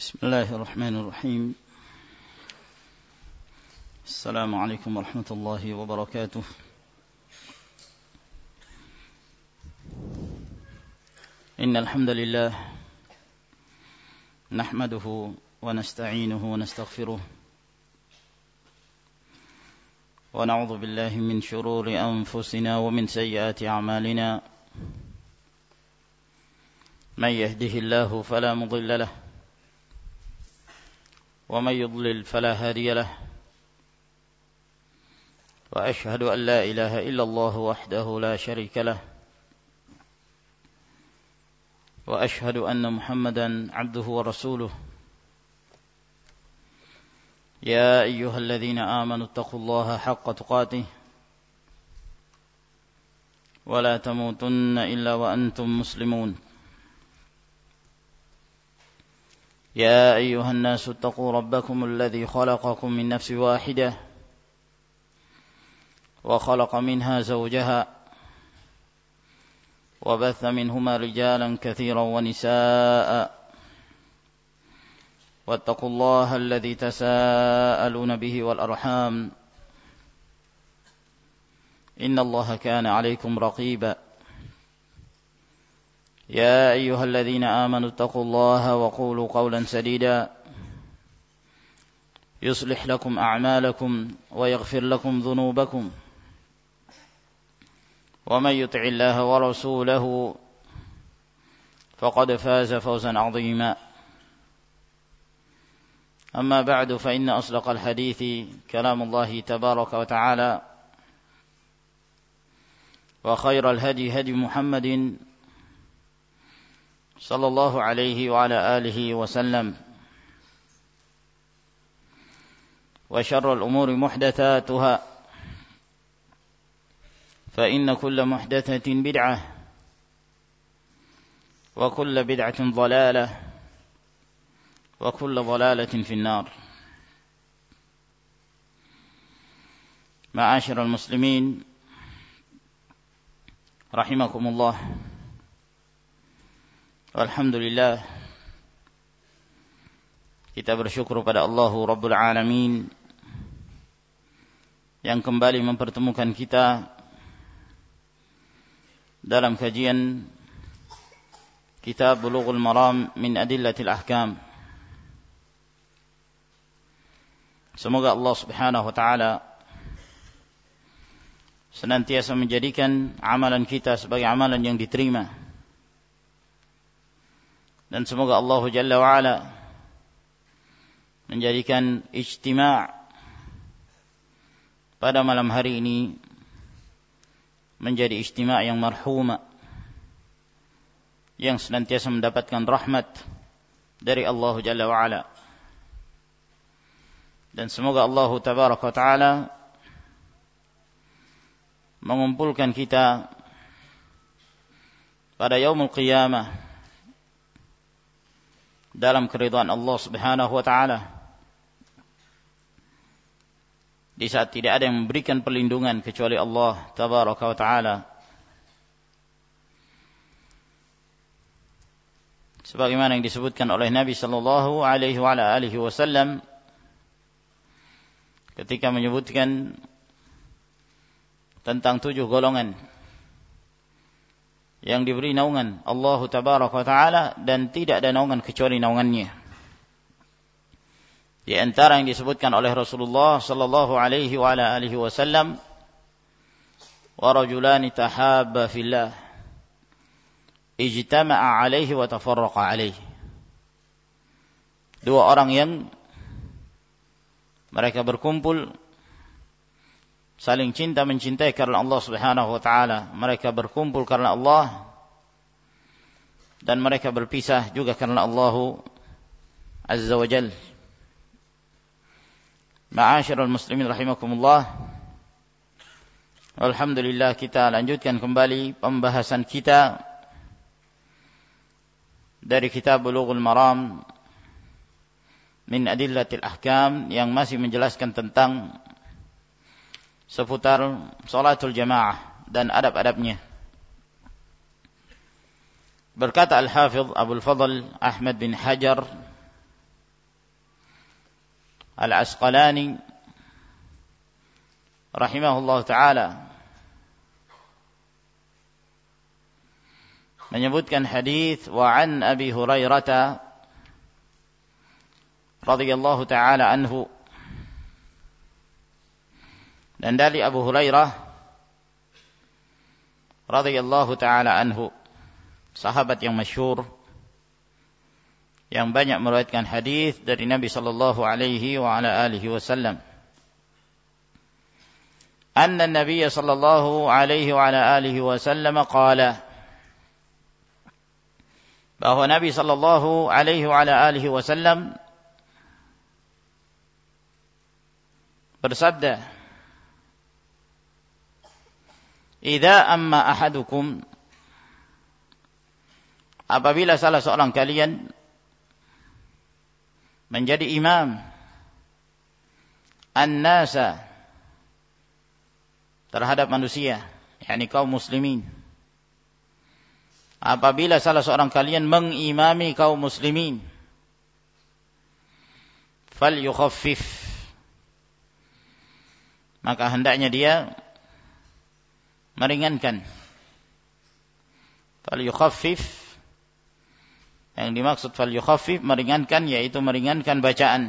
بسم الله الرحمن الرحيم. السلام عليكم ورحمة الله وبركاته. إن الحمد لله نحمده ونستعينه ونستغفره ونعوذ بالله من شرور أنفسنا ومن سيئات أعمالنا. من يهده الله فلا مضل له ومن يضلل فلا هادي له، وأشهد أن لا إله إلا الله وحده لا شريك له، وأشهد أن محمدا عبده ورسوله. يا أيها الذين آمنوا اتقوا الله حق تقاته ولا تموتن إلا وأنتم مسلمون. يا أيها الناس اتقوا ربكم الذي خلقكم من نفس واحدة وخلق منها زوجها وبث منهما رجالا كثيرا ونساء، واتقوا الله الذي تساءلون به والأرحام إن الله كان عليكم رقيبا. يا أيها الذين آمنوا اتقوا الله وقولوا قولا سديدا يصلح لكم أعمالكم ويغفر لكم ذنوبكم، ومن يطع الله ورسوله فقد فاز فوزا عظيما. أما بعد، فإن أصدق الحديث كلام الله تبارك وتعالى، وخير الهدي هدي محمد صلى الله عليه وعلى آله وسلم، وشر الأمور محدثاتها، فإن كل محدثة بدعة وكل بدعة ضلالة وكل ضلالة في النار. معاشر المسلمين رحمكم الله. Alhamdulillah, kita bersyukur pada Allah Rabbul Alamin yang kembali mempertemukan kita dalam kajian Kitab Bulughul Maram min Adillatil Ahkam. Semoga Allah Subhanahu wa taala senantiasa menjadikan amalan kita sebagai amalan yang diterima, dan semoga Allah Jalla wa'ala menjadikan ijtima' pada malam hari ini menjadi ijtima' yang marhuma, yang senantiasa mendapatkan rahmat dari Allah Jalla wa'ala. Dan semoga Allah Tabaraka wa ta'ala mengumpulkan kita pada yaumul qiyamah dalam keridhaan Allah Subhanahu wa taala, di saat tidak ada yang memberikan perlindungan kecuali Allah Tabaraka wa taala. Sebagaimana yang disebutkan oleh Nabi sallallahu alaihi wa ala alihi wasallam ketika menyebutkan tentang 7 golongan yang diberi naungan Allah Tabaraka wa taala dan tidak ada naungan kecuali naungannya. Di antara yang disebutkan oleh Rasulullah sallallahu alaihi wa ala alihi wasallam, wa rajulani tahabba fillah ijtama'a alaihi wa tafarraqa alaihi. 2 orang yang mereka berkumpul saling cinta mencintai karena Allah Subhanahu wa taala. Mereka berkumpul karena Allah dan mereka berpisah juga karena Allah Azza wa Jalla. Ma'asyiral muslimin rahimakumullah. Alhamdulillah, kita lanjutkan kembali pembahasan kita dari kitab Bulughul Maram min Adillatil Ahkam, yang masih menjelaskan tentang seputar salatul jamaah dan adab-adabnya. Berkata Al-Hafidh Abul Fadl Ahmad bin Hajar Al-Asqalani rahimahullah ta'ala menyebutkan hadis wa an Abi Hurairah radhiyallahu ta'ala anhu, dan dari Abu Hurairah radhiyallahu ta'ala anhu, sahabat yang masyhur yang banyak meriwayatkan hadis dari Nabi sallallahu alaihi wa ala alihi wasallam, anna an-nabiy sallallahu alaihi wa ala alihi wasallam qala, bahwa Nabi sallallahu alaihi wa ala alihi wasallam bersabda, "Idza amma ahadukum," apabila salah seorang kalian menjadi imam an-nasa terhadap manusia, yakni kaum muslimin. Apabila salah seorang kalian mengimami kaum muslimin, falyukhaffif, maka hendaknya dia meringankan. Falyukhaffif, yang dimaksud falyukhaffif meringankan, yaitu meringankan bacaan.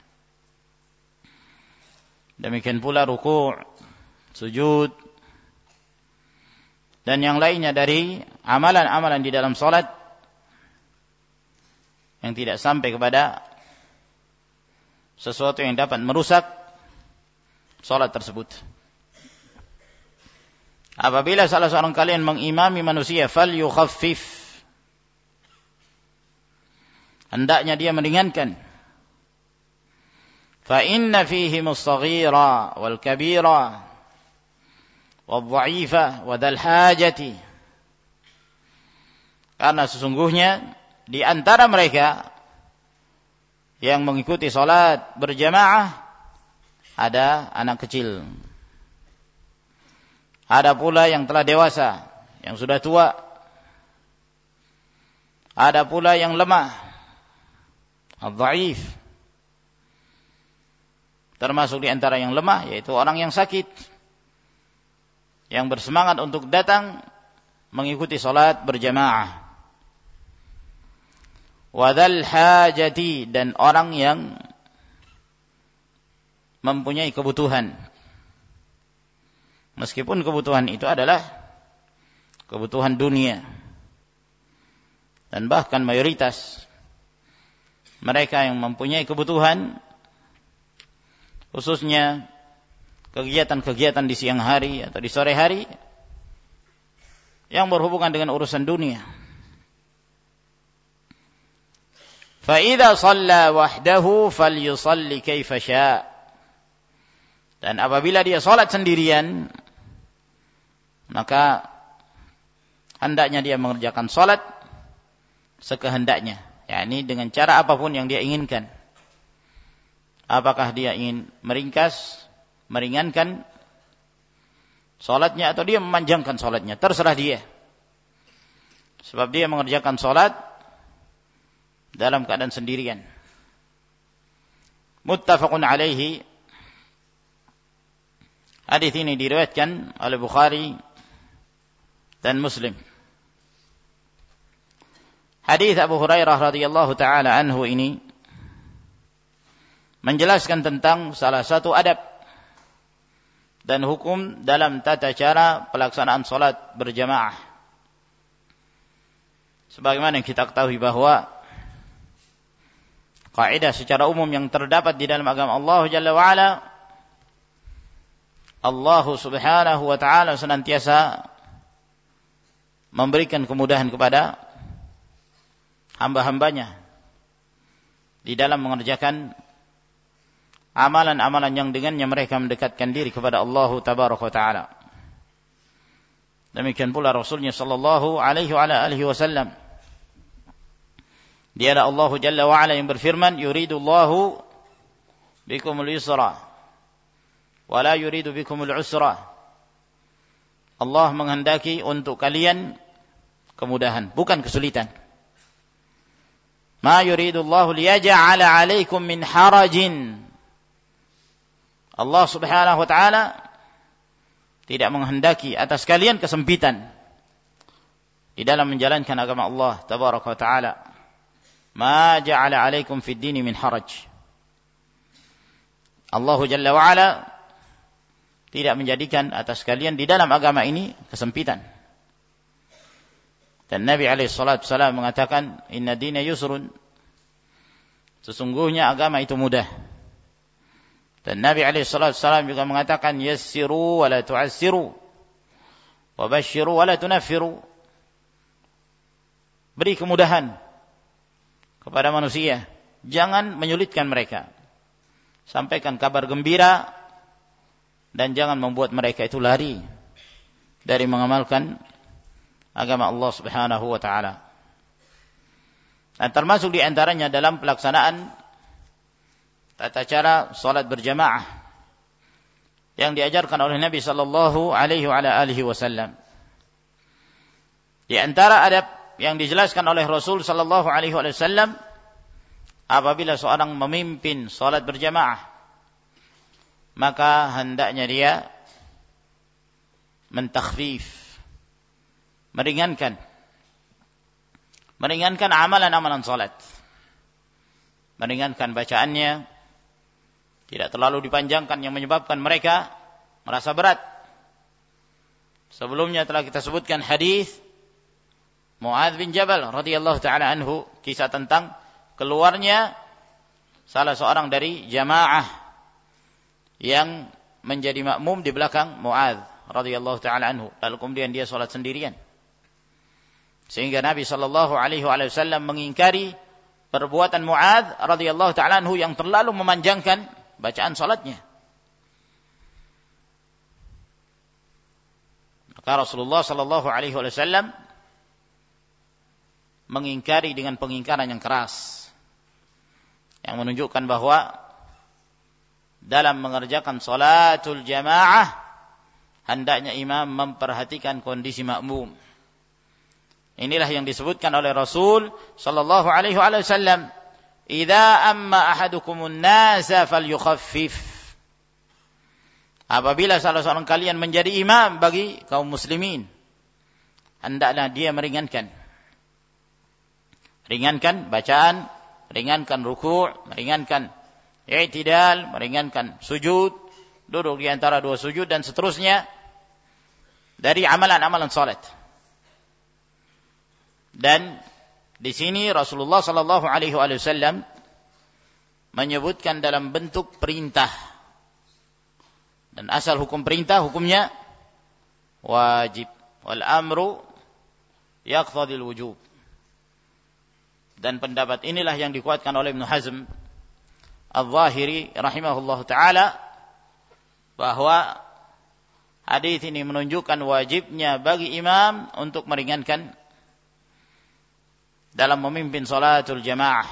Demikian pula ruku', sujud, dan yang lainnya dari amalan-amalan di dalam salat yang tidak sampai kepada sesuatu yang dapat merusak salat tersebut. Apabila salah seorang kalian mengimami manusia, falyukhaffif, hendaknya dia meringankan. Fa inna fihim as-saghira wal kabira wad-dha'ifa wa dzal hajati, karena sesungguhnya di antara mereka yang mengikuti salat berjamaah ada anak kecil, ada pula yang telah dewasa, yang sudah tua, ada pula yang lemah, ad-dha'if, termasuk di antara yang lemah yaitu orang yang sakit, yang bersemangat untuk datang mengikuti salat berjamaah. Wadzal hajati, dan orang yang mempunyai kebutuhan, meskipun kebutuhan itu adalah kebutuhan dunia, dan bahkan mayoritas mereka yang mempunyai kebutuhan, khususnya kegiatan-kegiatan di siang hari atau di sore hari yang berhubungan dengan urusan dunia. Fa idza shalla wahdahu falyusalli kaifa syaa, dan apabila dia salat sendirian, maka hendaknya dia mengerjakan salat sekehendaknya, yakni dengan cara apapun yang dia inginkan. Apakah dia ingin meringkas, meringankan salatnya, atau dia memanjangkan salatnya, terserah dia. Sebab dia mengerjakan salat dalam keadaan sendirian. Muttafaqun alaihi. Hadis ini diriwayatkan oleh Bukhari dan Muslim. Hadis Abu Hurairah radhiyallahu taala anhu ini menjelaskan tentang salah satu adab dan hukum dalam tata cara pelaksanaan salat berjamaah. Sebagaimana yang kita ketahui bahwa kaidah secara umum yang terdapat di dalam agama Allah Jalla wa Ala, Allah Subhanahu wa taala senantiasa memberikan kemudahan kepada hamba-hambanya di dalam mengerjakan amalan-amalan yang dengannya mereka mendekatkan diri kepada Allah Tabaraka wa Ta'ala. Demikian pula Rasulnya sallallahu alaihi wa alihi wasallam. Dialah Allah Jalla wa Ala yang berfirman, yuridullahu bikumul yusra wa la yuridu bikumul usra. Allah menghendaki untuk kalian kemudahan, bukan kesulitan. Ma yuridullahu liyaj'ala 'alaikum min harajin Allah Subhanahu wa taala tidak menghendaki atas kalian kesempitan di dalam menjalankan agama Allah tabaraka wa taala. Ma ja'ala 'alaikum fid dini min haraj. Allah Jalla wa ala tidak menjadikan atas kalian di dalam agama ini kesempitan. Dan Nabi alaihi salatu wasallam mengatakan, "Inna dina yusrun." Sesungguhnya agama itu mudah. Dan Nabi alaihi salatu wasallam juga mengatakan, "Yassiru wa la tu'assiru, wa basyiru wa la tunaffiru." Beri kemudahan kepada manusia, jangan menyulitkan mereka. Sampaikan kabar gembira dan jangan membuat mereka itu lari dari mengamalkan agama Allah Subhanahu wa taala. Dan termasuk di antaranya dalam pelaksanaan tata cara salat berjamaah yang diajarkan oleh Nabi sallallahu alaihi wasallam. Di antara adab yang dijelaskan oleh Rasul sallallahu alaihi wasallam apabila seorang memimpin salat berjamaah, maka hendaknya dia mentakhfif, meringankan amalan salat, meringankan bacaannya, tidak terlalu dipanjangkan yang menyebabkan mereka merasa berat. Sebelumnya telah kita sebutkan hadis Mu'adz bin Jabal radhiyallahu taala anhu, kisah tentang keluarnya salah seorang dari jamaah yang menjadi makmum di belakang Mu'adz radhiyallahu taala anhu, lalu kemudian dia salat sendirian. Sehingga Nabi sallallahu alaihi wasallam mengingkari perbuatan Mu'adz radhiyallahu taala anhu yang terlalu memanjangkan bacaan salatnya. Maka Rasulullah sallallahu alaihi wasallam mengingkari dengan pengingkaran yang keras, yang menunjukkan bahwa dalam mengerjakan salatul jamaah hendaknya imam memperhatikan kondisi makmum. Inilah yang disebutkan oleh Rasul sallallahu alaihi wasallam, "Idza amma ahadukumun nasa falyukhaffif." Apabila salah seorang kalian menjadi imam bagi kaum muslimin, hendaklah dia meringankan bacaan, ringankan ruku', meringankan i'tidal, meringankan sujud, duduk di antara dua sujud dan seterusnya dari amalan-amalan salat. Dan di sini Rasulullah sallallahu alaihi wasallam menyebutkan dalam bentuk perintah. Dan asal hukum perintah hukumnya wajib. Wal amru yaqtadil wujub. Dan pendapat inilah yang dikuatkan oleh Ibnu Hazm Al-Zahiri rahimahullahu taala, bahwa hadis ini menunjukkan wajibnya bagi imam untuk meringankan dalam memimpin salatul jamaah.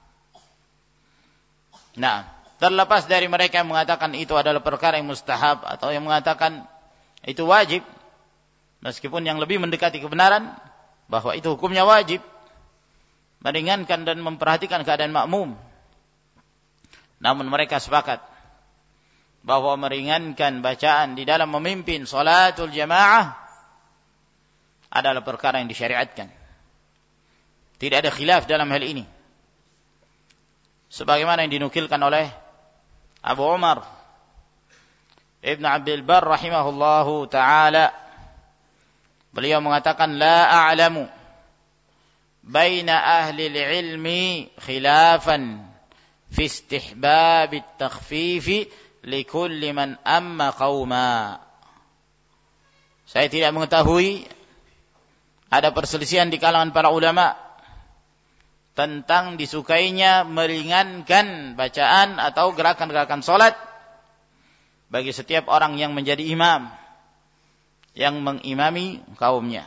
Nah, terlepas dari mereka yang mengatakan itu adalah perkara yang mustahab atau yang mengatakan itu wajib, meskipun yang lebih mendekati kebenaran bahwa itu hukumnya wajib, meringankan dan memperhatikan keadaan makmum. Namun mereka sepakat bahwa meringankan bacaan di dalam memimpin salatul jamaah adalah perkara yang disyariatkan. Tidak ada khilaf dalam hal ini. Sebagaimana yang dinukilkan oleh Abu Umar Ibn Abdul Barr rahimahullahu ta'ala. Beliau mengatakan, "La a'lamu baina ahli ilmi khilafan fi istihbab at-takhfif likulli man amma qauma." Saya tidak mengetahui ada perselisihan di kalangan para ulama tentang disukainya meringankan bacaan atau gerakan-gerakan salat bagi setiap orang yang menjadi imam, yang mengimami kaumnya.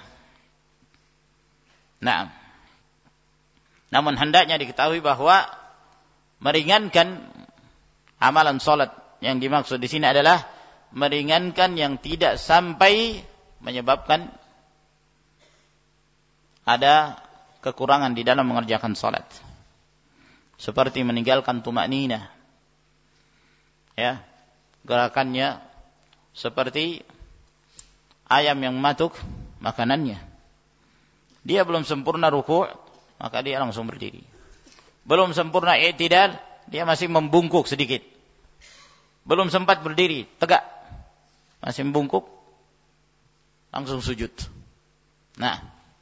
Nah, namun hendaknya diketahui bahwa meringankan amalan salat yang dimaksud di sini adalah meringankan yang tidak sampai menyebabkan ada kekurangan di dalam mengerjakan salat, seperti meninggalkan tumakninah, ya, gerakannya seperti ayam yang matuk makanannya. Dia belum sempurna ruku', maka dia langsung berdiri. Belum sempurna i'tidal, dia masih membungkuk sedikit. Belum sempat berdiri tegak, masih membungkuk, langsung sujud. Nah,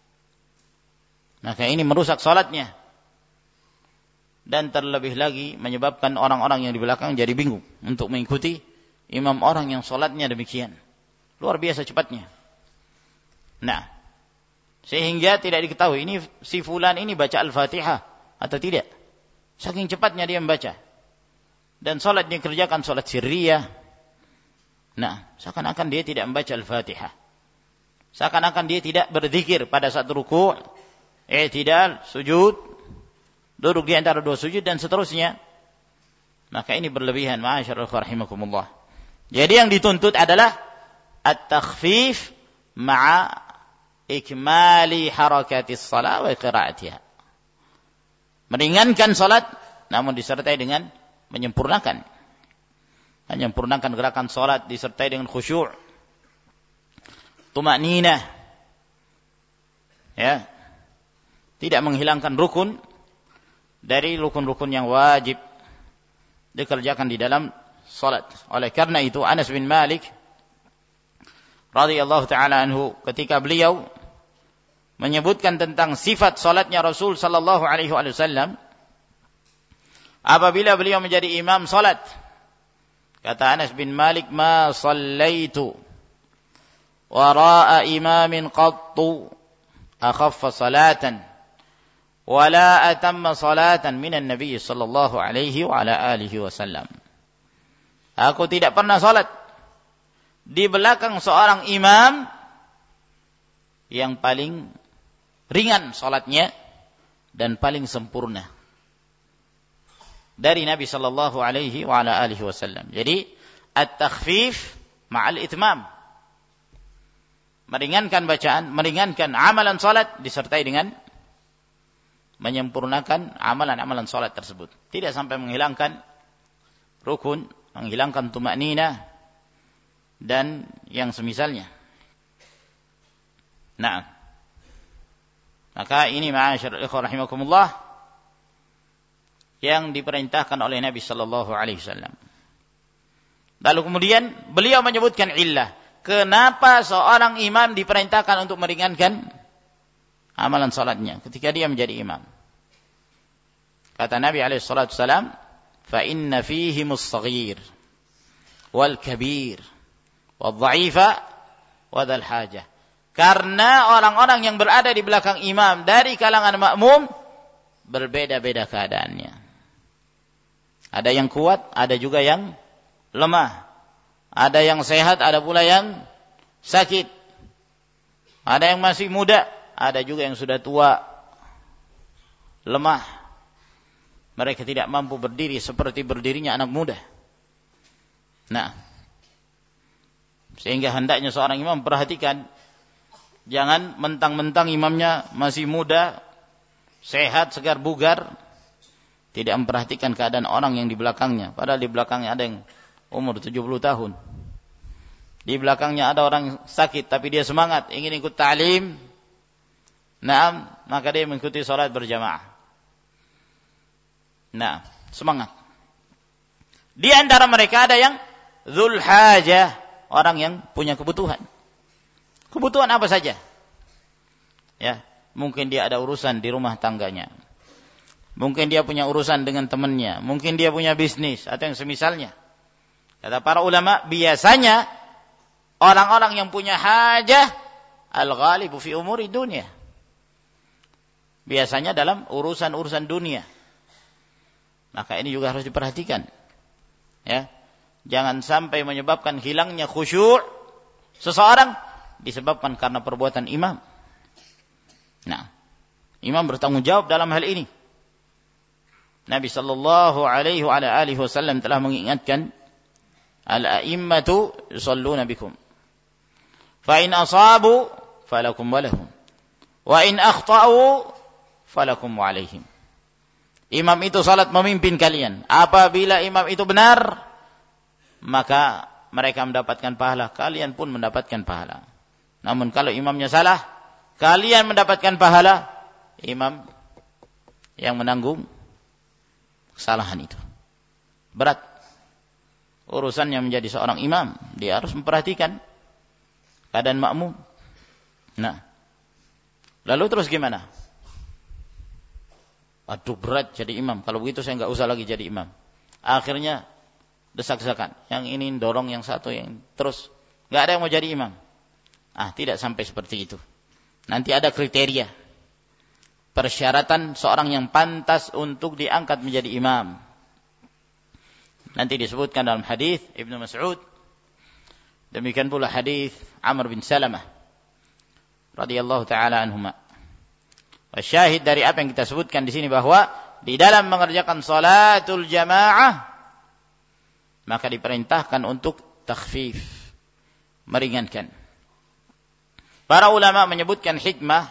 maka ini merusak salatnya. Dan terlebih lagi menyebabkan orang-orang yang di belakang jadi bingung untuk mengikuti imam orang yang salatnya demikian. Luar biasa cepatnya. Nah, sehingga tidak diketahui ini si fulan ini baca Al-Fatihah atau tidak. Saking cepatnya dia membaca. Dan salat yang dikerjakan salat sirriyah. Nah, seakan-akan dia tidak membaca Al-Fatihah. Seakan-akan dia tidak berzikir pada saat ruku', i'tidal, sujud, duduk di antara dua sujud dan seterusnya. Maka ini berlebihan, ma'asyiral rahimakumullah. Jadi yang dituntut adalah at-takhfif ma'a ikmali harakatis shalah wa qira'atiha. Meringankan salat namun disertai dengan menyempurnakan gerakan salat disertai dengan khusyuk, tumakninah, ya, tidak menghilangkan rukun dari rukun-rukun yang wajib dikerjakan di dalam salat. Oleh karena itu Anas bin Malik radhiyallahu taala anhu ketika beliau menyebutkan tentang sifat salatnya Rasul sallallahu alaihi wasallam apabila beliau menjadi imam salat, kata Anas bin Malik, ma sallaitu wara'a imamin qattu akhaffa salatan wala atamma salatan minan nabiy sallallahu alaihi wa ala alihi wasallam. Aku tidak pernah salat di belakang seorang imam yang paling ringan salatnya dan paling sempurna dari Nabi sallallahu alaihi wa ala alihi wasallam. Jadi at-takhfif ma'al itmam. Meringankan bacaan, meringankan amalan salat disertai dengan menyempurnakan amalan-amalan salat tersebut. Tidak sampai menghilangkan rukun, menghilangkan tumakninah dan yang semisalnya. Nah, maka ini ma'asyiral ikhwah rahimakumullah yang diperintahkan oleh Nabi sallallahu alaihi wasallam. Lalu kemudian beliau menyebutkan illah, kenapa seorang imam diperintahkan untuk meringankan amalan salatnya ketika dia menjadi imam. Kata Nabi alaihi salatu wasallam, fa inna fihimus saghir wal kabir wal dha'ifa wa dzal hajah. Karena orang-orang yang berada di belakang imam dari kalangan makmum berbeda-beda keadaannya. Ada yang kuat, ada juga yang lemah. Ada yang sehat, ada pula yang sakit. Ada yang masih muda, ada juga yang sudah tua, lemah. Mereka tidak mampu berdiri seperti berdirinya anak muda. Nah, sehingga hendaknya seorang imam perhatikan, jangan mentang-mentang imamnya masih muda, sehat, segar, bugar, tidak memperhatikan keadaan orang yang di belakangnya. Padahal di belakangnya ada yang umur 70 tahun. Di belakangnya ada orang sakit, tapi dia semangat, ingin ikut ta'lim. Naam, maka dia mengikuti salat berjamaah. Nah, semangat. Di antara mereka ada yang dzul hajah, orang yang punya kebutuhan. Kebutuhan apa saja? Ya, mungkin dia ada urusan di rumah tangganya. Mungkin dia punya urusan dengan temannya, mungkin dia punya bisnis atau yang semisalnya. Kata para ulama, biasanya orang-orang yang punya hajah al-ghalibu fi umuri dunia. Biasanya dalam urusan-urusan dunia. Maka ini juga harus diperhatikan. Ya. Jangan sampai menyebabkan hilangnya khusyuk seseorang disebabkan karena perbuatan imam. Nah, imam bertanggung jawab dalam hal ini. Nabi sallallahu alaihi wa alihi wasallam telah mengingatkan, al-a'immatu yusalluna bikum. Fa in asabu falakum wa lahum. Wa in akhta'u falakum wa alaihim. Imam itu salat memimpin kalian. Apabila imam itu benar, maka mereka mendapatkan pahala, kalian pun mendapatkan pahala. Namun kalau imamnya salah, kalian mendapatkan pahala, imam yang menanggung kesalahan itu. Berat urusannya menjadi seorang imam, dia harus memperhatikan keadaan makmum. Nah, lalu terus gimana? Aduh, berat jadi imam. Kalau begitu saya enggak usah lagi jadi imam. Akhirnya desak-desakan. Yang ini dorong yang satu, yang terus enggak ada yang mau jadi imam. Tidak sampai seperti itu. Nanti ada kriteria persyaratan seorang yang pantas untuk diangkat menjadi imam. Nanti disebutkan dalam hadis Ibnu Mas'ud. Demikian pula hadis Amr bin Salamah radhiyallahu taala anhuma. Syahid dari apa yang kita sebutkan di sini bahwa di dalam mengerjakan salatul jamaah maka diperintahkan untuk takhfif, meringankan. Para ulama menyebutkan hikmah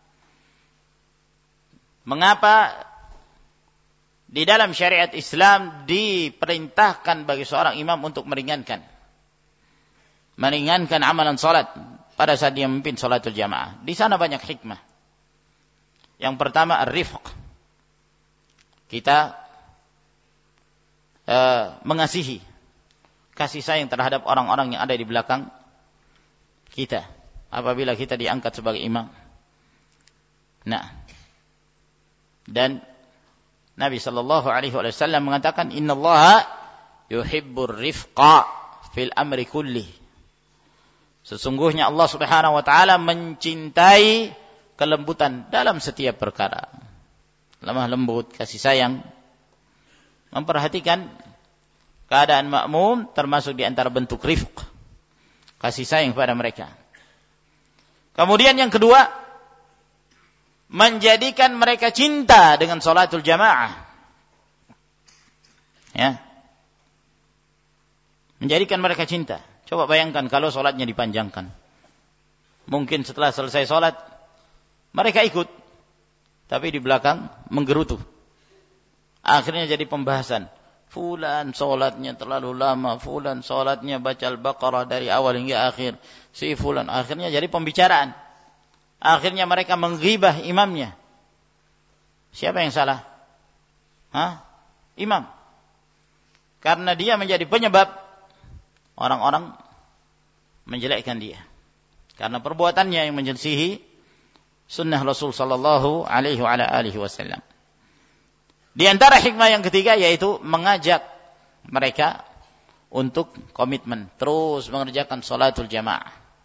mengapa di dalam syariat Islam diperintahkan bagi seorang imam untuk meringankan amalan salat pada saat dia memimpin salatul jamaah. Di sana banyak hikmah. Yang pertama, ar-rifq. Kita mengasihi, kasih sayang terhadap orang-orang yang ada di belakang kita apabila kita diangkat sebagai imam. Nah, dan Nabi sallallahu alaihi wasallam mengatakan, innallaha yuhibbur rifqa fil amri kulli. Sesungguhnya Allah Subhanahu wa taala mencintai kelembutan dalam setiap perkara. Lemah lembut, kasih sayang, memperhatikan keadaan makmum termasuk di antara bentuk rifq, kasih sayang kepada mereka. Kemudian yang kedua, menjadikan mereka cinta dengan salatul jamaah. Ya. Menjadikan mereka cinta. Coba bayangkan kalau salatnya dipanjangkan. Mungkin setelah selesai salat mereka ikut, tapi di belakang menggerutu. Akhirnya jadi pembahasan. Fulan salatnya terlalu lama, fulan salatnya baca Al-Baqarah dari awal hingga akhir. Si fulan, akhirnya jadi pembicaraan. Akhirnya mereka menggibah imamnya. Siapa yang salah? Imam. Karena dia menjadi penyebab orang-orang menjelekkan dia. Karena perbuatannya yang menyelisihi sunnah Rasul sallallahu alaihi wasallam. Di antara hikmah yang ketiga yaitu mengajak mereka untuk komitmen terus mengerjakan salatul jamaah.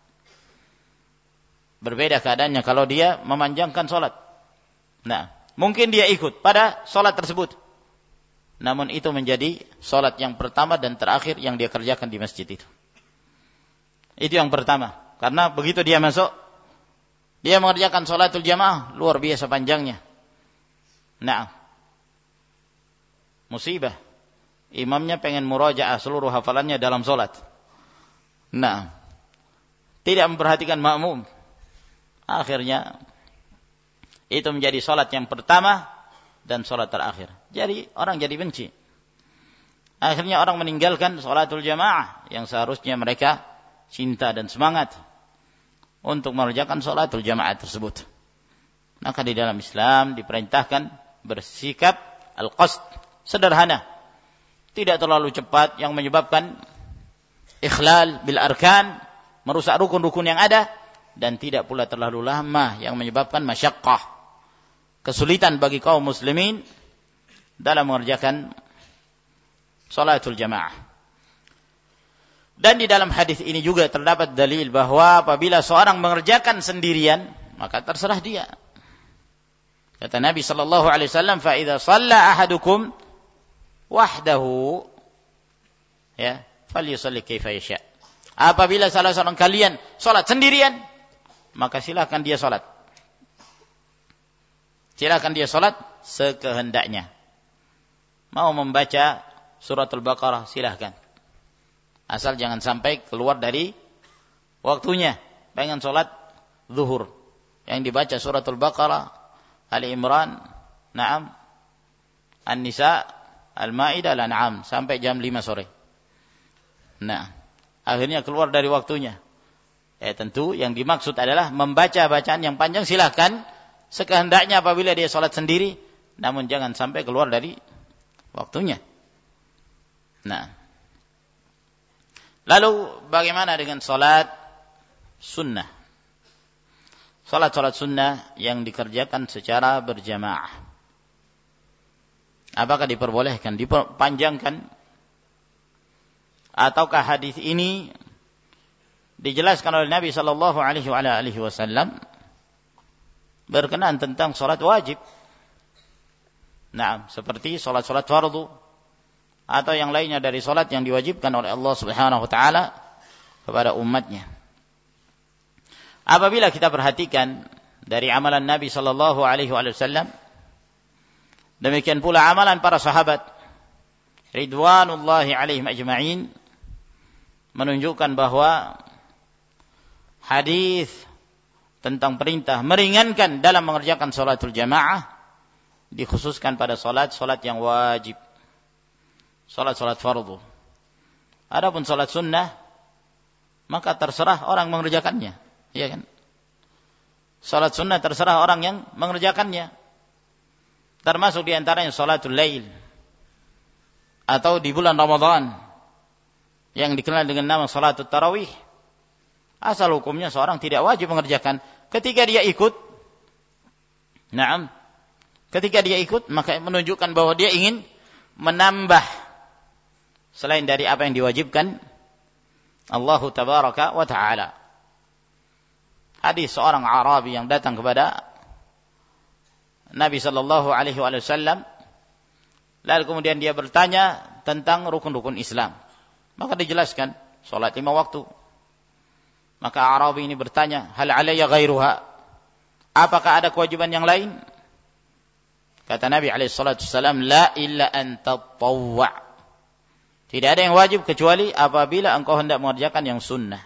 Berbeda keadaannya kalau dia memanjangkan salat. Nah, mungkin dia ikut pada salat tersebut. Namun itu menjadi salat yang pertama dan terakhir yang dia kerjakan di masjid itu. Itu yang pertama. Karena begitu dia masuk, dia mengerjakan salatul jamaah luar biasa panjangnya. Nah, musibah. Imamnya pengen murajaah seluruh hafalannya dalam salat. Nah, tidak memperhatikan makmum. Akhirnya itu menjadi salat yang pertama dan salat terakhir. Jadi orang jadi benci. Akhirnya orang meninggalkan salatul jamaah yang seharusnya mereka cinta dan semangat untuk mengerjakan salatul jamaah tersebut. Maka di dalam Islam diperintahkan bersikap al-qasd, sederhana. Tidak terlalu cepat yang menyebabkan ikhlal bil arkan, merusak rukun-rukun yang ada, dan tidak pula terlalu lama yang menyebabkan masyaqqah, kesulitan bagi kaum muslimin dalam mengerjakan salatul jamaah. Dan di dalam hadis ini juga terdapat dalil bahwa apabila seorang mengerjakan sendirian, maka terserah dia. Kata Nabi sallallahu alaihi wasallam, "Fa idza shalla ahadukum wahdahu, ya, falyusalli kaifa yasha." Apabila salah seorang kalian salat sendirian, maka silakan dia salat. Silakan dia salat sekehendaknya. Mau membaca suratul Baqarah silakan. Asal jangan sampai keluar dari waktunya. Pengen salat zuhur yang dibaca suratul Baqarah, Ali Imran, Naam, An-Nisa, Al-Maidah, Al-An'am sampai jam 5 sore. Nah, akhirnya keluar dari waktunya. Tentu yang dimaksud adalah membaca bacaan yang panjang silahkan sekehendaknya apabila dia sholat sendiri, namun jangan sampai keluar dari waktunya. Nah, lalu bagaimana dengan sholat sunnah? Sholat sunnah yang dikerjakan secara berjamaah, apakah diperbolehkan, dipanjangkan? Ataukah hadis ini dijelaskan oleh Nabi sallallahu alaihi wasallam berkenaan tentang salat wajib? Nah, seperti salat fardu atau yang lainnya dari salat yang diwajibkan oleh Allah Subhanahu wa taala kepada umatnya. Apabila kita perhatikan dari amalan Nabi sallallahu alaihi wasallam, demikian pula amalan para sahabat ridwanullahi alaihim ajma'in, menunjukkan bahwa hadis tentang perintah meringankan dalam mengerjakan salatul jamaah dikhususkan pada salat yang wajib, salat fardu. Adapun salat sunnah maka terserah orang mengerjakannya, ya kan? Salat sunnah terserah orang yang mengerjakannya. Termasuk di antaranya salatul lail atau di bulan Ramadan yang dikenal dengan nama salatul tarawih. Asal hukumnya seorang tidak wajib mengerjakan. Ketika dia ikut, maka menunjukkan bahwa dia ingin menambah selain dari apa yang diwajibkan Allah tabaraka wa ta'ala. Hadis seorang Arabi yang datang kepada Nabi sallallahu alaihi wasallam, lalu kemudian dia bertanya tentang rukun-rukun Islam. Maka dijelaskan salat 5 waktu. Maka Arabi ini bertanya, hal alayya ghairuha? Apakah ada kewajiban yang lain? Kata Nabi alaihi salatu wasallam, la illa an tatawwa. Tidak ada yang wajib kecuali apabila engkau hendak mengerjakan yang sunnah.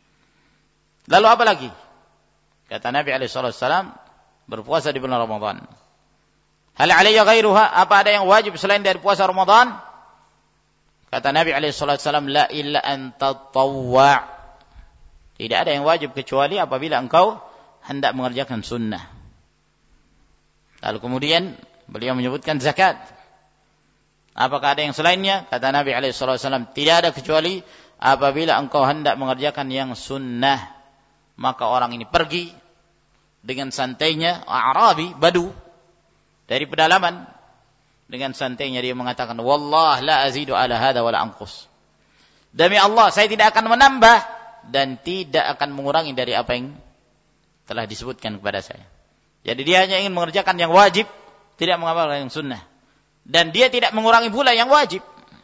Lalu apa lagi? Kata Nabi alaihi salatu wasallam, berpuasa di bulan Ramadan. Hal alayya ghairuha? Apa ada yang wajib selain dari puasa Ramadan? Kata Nabi alaihi salatu wasallam, la illa an tatawwa. Tidak ada yang wajib kecuali apabila engkau hendak mengerjakan sunnah. Lalu kemudian beliau menyebutkan zakat. Apakah ada yang selainnya? Kata Nabi alaihi salatu wasallam, tidak ada kecuali apabila engkau hendak mengerjakan yang sunnah. Maka orang ini pergi dengan santainya, Arabi, Badu, dari pedalaman. Dengan santainya dia mengatakan, wallah la azidu ala hada wa la anqus. Demi Allah, saya tidak akan menambah dan tidak akan mengurangi dari apa yang telah disebutkan kepada saya. Jadi dia hanya ingin mengerjakan yang wajib, tidak mengamalkan yang sunnah. Dan dia tidak mengurangi pula yang wajib.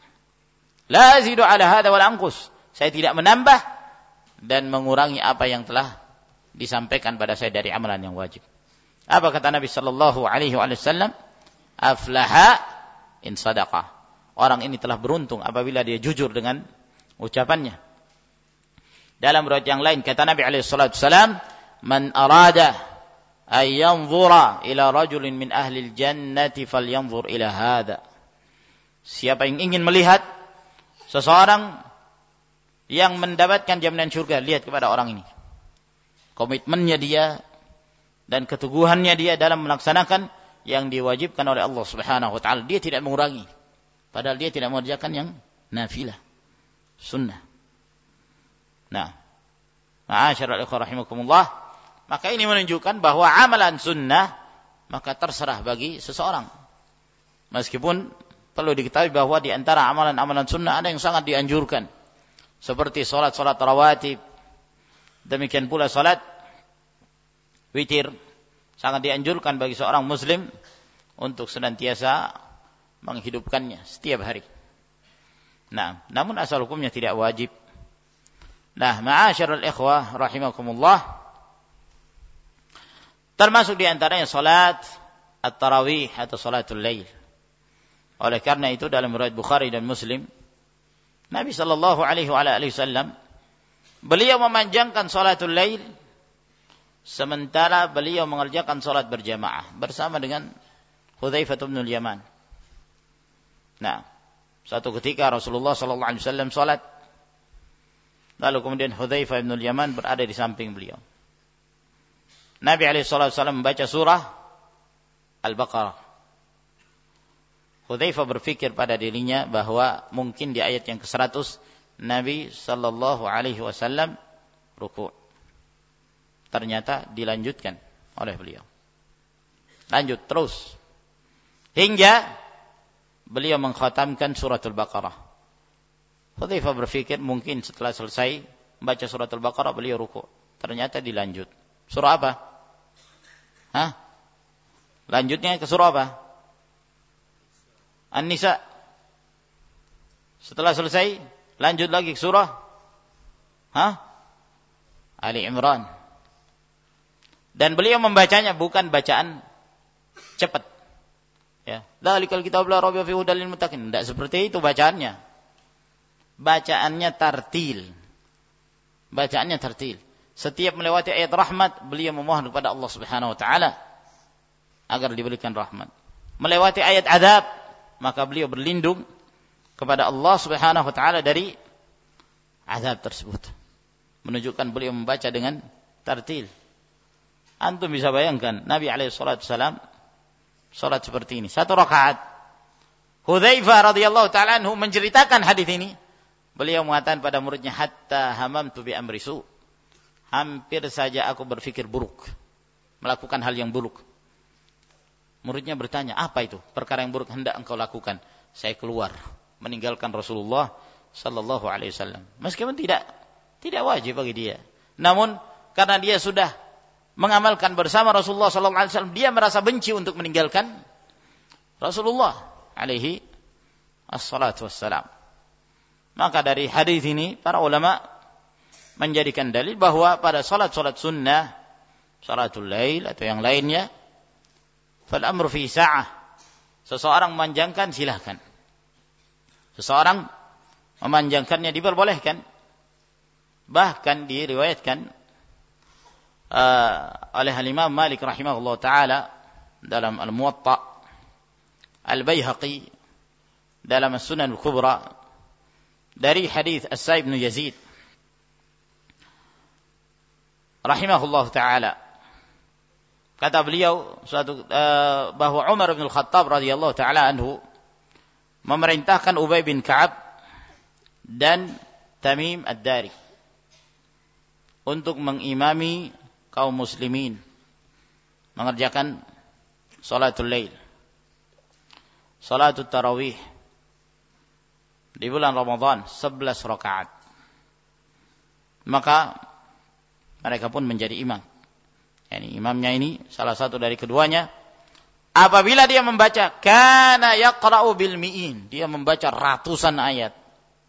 La azidu ala hada wa la anqus. Saya tidak menambah dan mengurangi apa yang telah disampaikan pada saya dari amalan yang wajib. Apa kata Nabi sallallahu alaihi wasallam? Aflaha in sadaqah. Orang ini telah beruntung apabila dia jujur dengan ucapannya. Dalam riwayat yang lain kata Nabi alaihi salatu wasallam, man arada ay yanzura ila rajulin min ahli al-jannati falyanzur ila hada. Siapa yang ingin melihat seseorang yang mendapatkan jaminan surga, lihat kepada orang ini. Komitmennya dia dan keteguhannya dia dalam melaksanakan yang diwajibkan oleh Allah Subhanahu wa taala. Dia tidak mengurangi, padahal dia tidak mengerjakan yang nafilah, sunnah. Nah, ma'asyiral ikhwah rahimakumullah, maka ini menunjukkan bahwa amalan sunnah maka terserah bagi seseorang. Meskipun perlu diketahui bahwa di antara amalan-amalan sunnah ada yang sangat dianjurkan, seperti salat rawatib, demikian pula salat witir, sangat dianjurkan bagi seorang muslim untuk senantiasa menghidupkannya setiap hari. Nah, namun asal hukumnya tidak wajib. Nah, ma'asyiral ikhwah rahimakumullah, termasuk di antaranya salat at-tarawih atau salatul lail. Oleh karena itu dalam riwayat Bukhari dan Muslim, Nabi sallallahu alaihi wasallam beliau memanjangkan salatul lail sementara beliau mengerjakan salat berjamaah bersama dengan Hudzaifah bin Yaman. Nah, suatu ketika Rasulullah sallallahu alaihi wasallam salat Lalu kemudian Hudzaifah bin Yaman berada di samping beliau. Nabi SAW membaca surah Al-Baqarah. Hudzaifah berpikir pada dirinya bahwa mungkin di ayat yang ke-100 Nabi SAW ruku'. Ternyata dilanjutkan oleh beliau. Lanjut terus. Hingga beliau mengkhatamkan suratul Baqarah. Hudzaifah berpikir mungkin setelah selesai membaca suratul Baqarah beliau ruku'. Ternyata dilanjut. Surah apa? Lanjutnya ke surah apa? An-Nisa. Setelah selesai lanjut lagi ke surah Ali Imran. Dan beliau membacanya bukan bacaan cepat. Ya, dzalikal kitab la raiba fihi hudal lil muttaqin. Tidak seperti itu bacaannya. Bacaannya tartil. Setiap melewati ayat rahmat, beliau memohon kepada Allah Subhanahu wa taala agar diberikan rahmat. Melewati ayat azab, maka beliau berlindung kepada Allah Subhanahu wa taala dari azab tersebut. Menunjukkan beliau membaca dengan tartil. Antum bisa bayangkan Nabi alaihi salatu wasallam salat seperti ini, 1 rakaat. Hudzaifah radhiyallahu taala anhu menceritakan hadis ini. Beliau mengatakan pada muridnya, hatta hamamtu bi amri su. Hampir saja aku berpikir buruk, melakukan hal yang buruk. Muridnya bertanya, apa itu perkara yang buruk hendak engkau lakukan? Saya keluar meninggalkan Rasulullah sallallahu alaihi wasallam. Meskipun tidak wajib bagi dia. Namun karena dia sudah mengamalkan bersama Rasulullah sallallahu alaihi wasallam, dia merasa benci untuk meninggalkan Rasulullah alaihi assalatu wassalam. Maka dari hadis ini para ulama menjadikan dalil bahwa pada salat-salat sunnah, salatul lail atau yang lainnya, fal amru fi sa'ah. Seseorang memanjangkan silakan. Seseorang memanjangkannya diperbolehkan. Bahkan diriwayatkan oleh Imam Malik rahimahullah taala dalam Al-Muwatta, Al-Baihaqi dalam As-Sunan Al-Kubra dari hadis As-Sa'ib bin Yazid rahimahullah taala, kata beliau bahwa Umar bin Al-Khattab radhiyallahu taala anhu memerintahkan Ubay bin Ka'ab dan Tamim Ad-Dari untuk mengimami kaum muslimin mengerjakan salatul lail, salatul tarawih di bulan Ramadan 11 rakaat. Maka mereka pun menjadi imam. Yani imamnya ini salah satu dari keduanya, apabila dia membaca kana yaqra'u bil mi'in, dia membaca ratusan ayat.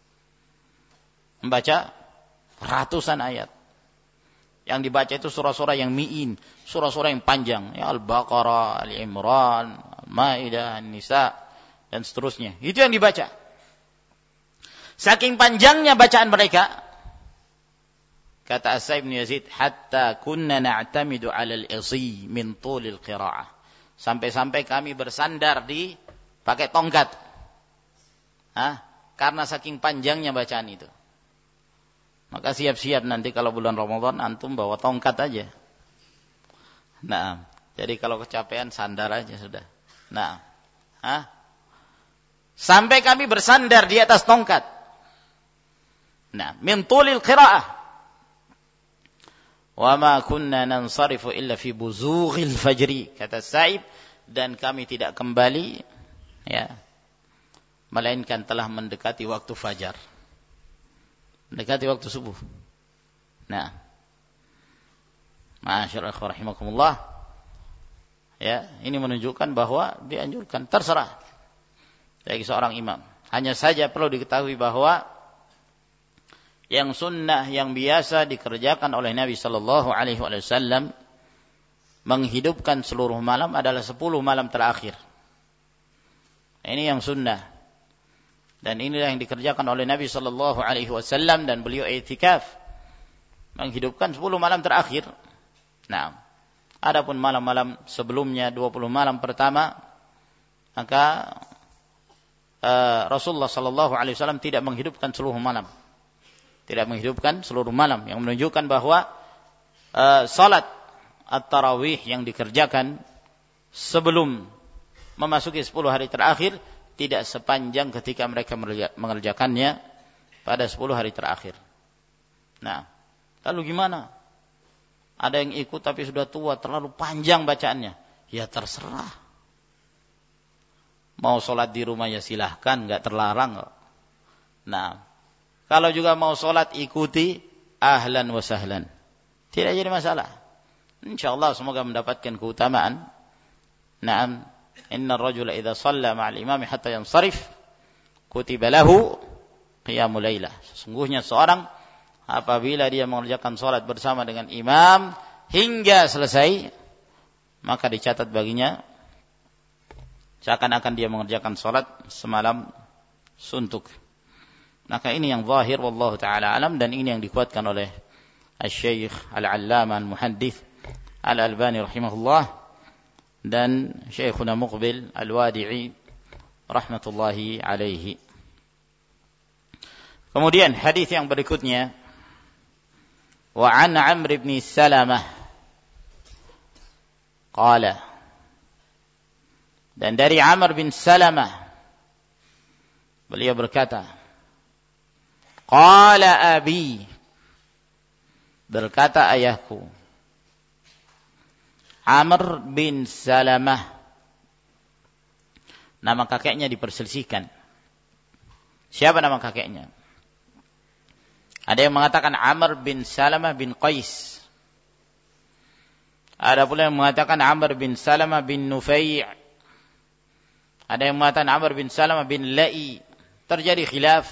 Membaca ratusan ayat. Yang dibaca itu surah-surah yang mi'in, surah-surah yang panjang, ya Al-Baqarah, Al-Imran, Al-Maidah, An-Nisa dan seterusnya. Itu yang dibaca. Saking panjangnya bacaan mereka, kata As-Sa'ib bin Yazid, hatta kunna na'tamidu 'ala al-isi min tulil qira'ah. Sampai-sampai kami bersandar di pakai tongkat. Karena saking panjangnya bacaan itu. Maka siap-siap nanti kalau bulan Ramadan antum bawa tongkat aja. Nah, jadi kalau kecapean sandar aja sudah. Nah, sampai kami bersandar di atas tongkat. Nah, min tulil qira'ah. Wa ma kunna nansarifu illa fi buzughil fajri, kata Sa'ib, dan kami tidak kembali ya melainkan telah mendekati waktu fajar. Mendekati waktu subuh. Nah, ma'asyiral ikhwah rahimakumullah. Ya, ini menunjukkan bahwa dianjurkan, terserah bagi seorang imam. Hanya saja perlu diketahui bahwa yang sunnah yang biasa dikerjakan oleh Nabi sallallahu alaihi wasallam menghidupkan seluruh malam adalah 10 malam terakhir. Ini yang sunnah. Dan inilah yang dikerjakan oleh Nabi sallallahu alaihi wasallam dan beliau i'tikaf menghidupkan 10 malam terakhir. Nah, adapun malam-malam sebelumnya 20 malam pertama maka Rasulullah sallallahu alaihi wasallam tidak menghidupkan seluruh malam. tidak menghidupkan seluruh malam, yang menunjukkan bahwa salat at-tarawih yang dikerjakan sebelum memasuki 10 hari terakhir tidak sepanjang ketika mereka mengerjakannya pada 10 hari terakhir. Nah, lalu gimana? Ada yang ikut tapi sudah tua, terlalu panjang bacaannya. Ya terserah. Mau sholat di rumah ya silahkan, nggak terlarang kok. Nah, kalau juga mau sholat ikuti, ahlan wa sahlan. Tidak jadi masalah. InsyaAllah semoga mendapatkan keutamaan. Naam, inna ar-rajula idza shalla ma'al imami hatta yansarif, kutiba lahu qiyamul lailah. Sesungguhnya seorang apabila dia mengerjakan sholat bersama dengan imam hingga selesai, maka dicatat baginya seakan-akan dia mengerjakan sholat semalam suntuk. Maka ini yang zahir wallahu ta'ala alam, dan ini yang dikuatkan oleh Al-Syeikh Al-Allamah Al-Muhaddits Al-Albani rahimahullah dan Syekhuna Muqbil Al-Wadi'i rahmatullahi alaihi. Kemudian hadis yang berikutnya, wa an Amr bin Salamah qala, dan dari Amr bin Salamah beliau berkata, qala abi, berkata ayahku. Amr bin Salamah, nama kakeknya diperselisihkan. Siapa nama kakeknya? Ada yang mengatakan Amr bin Salamah bin Qais. Ada pula yang mengatakan Amr bin Salamah bin Nufai'. Ada yang mengatakan Amr bin Salamah bin La'i. Terjadi khilaf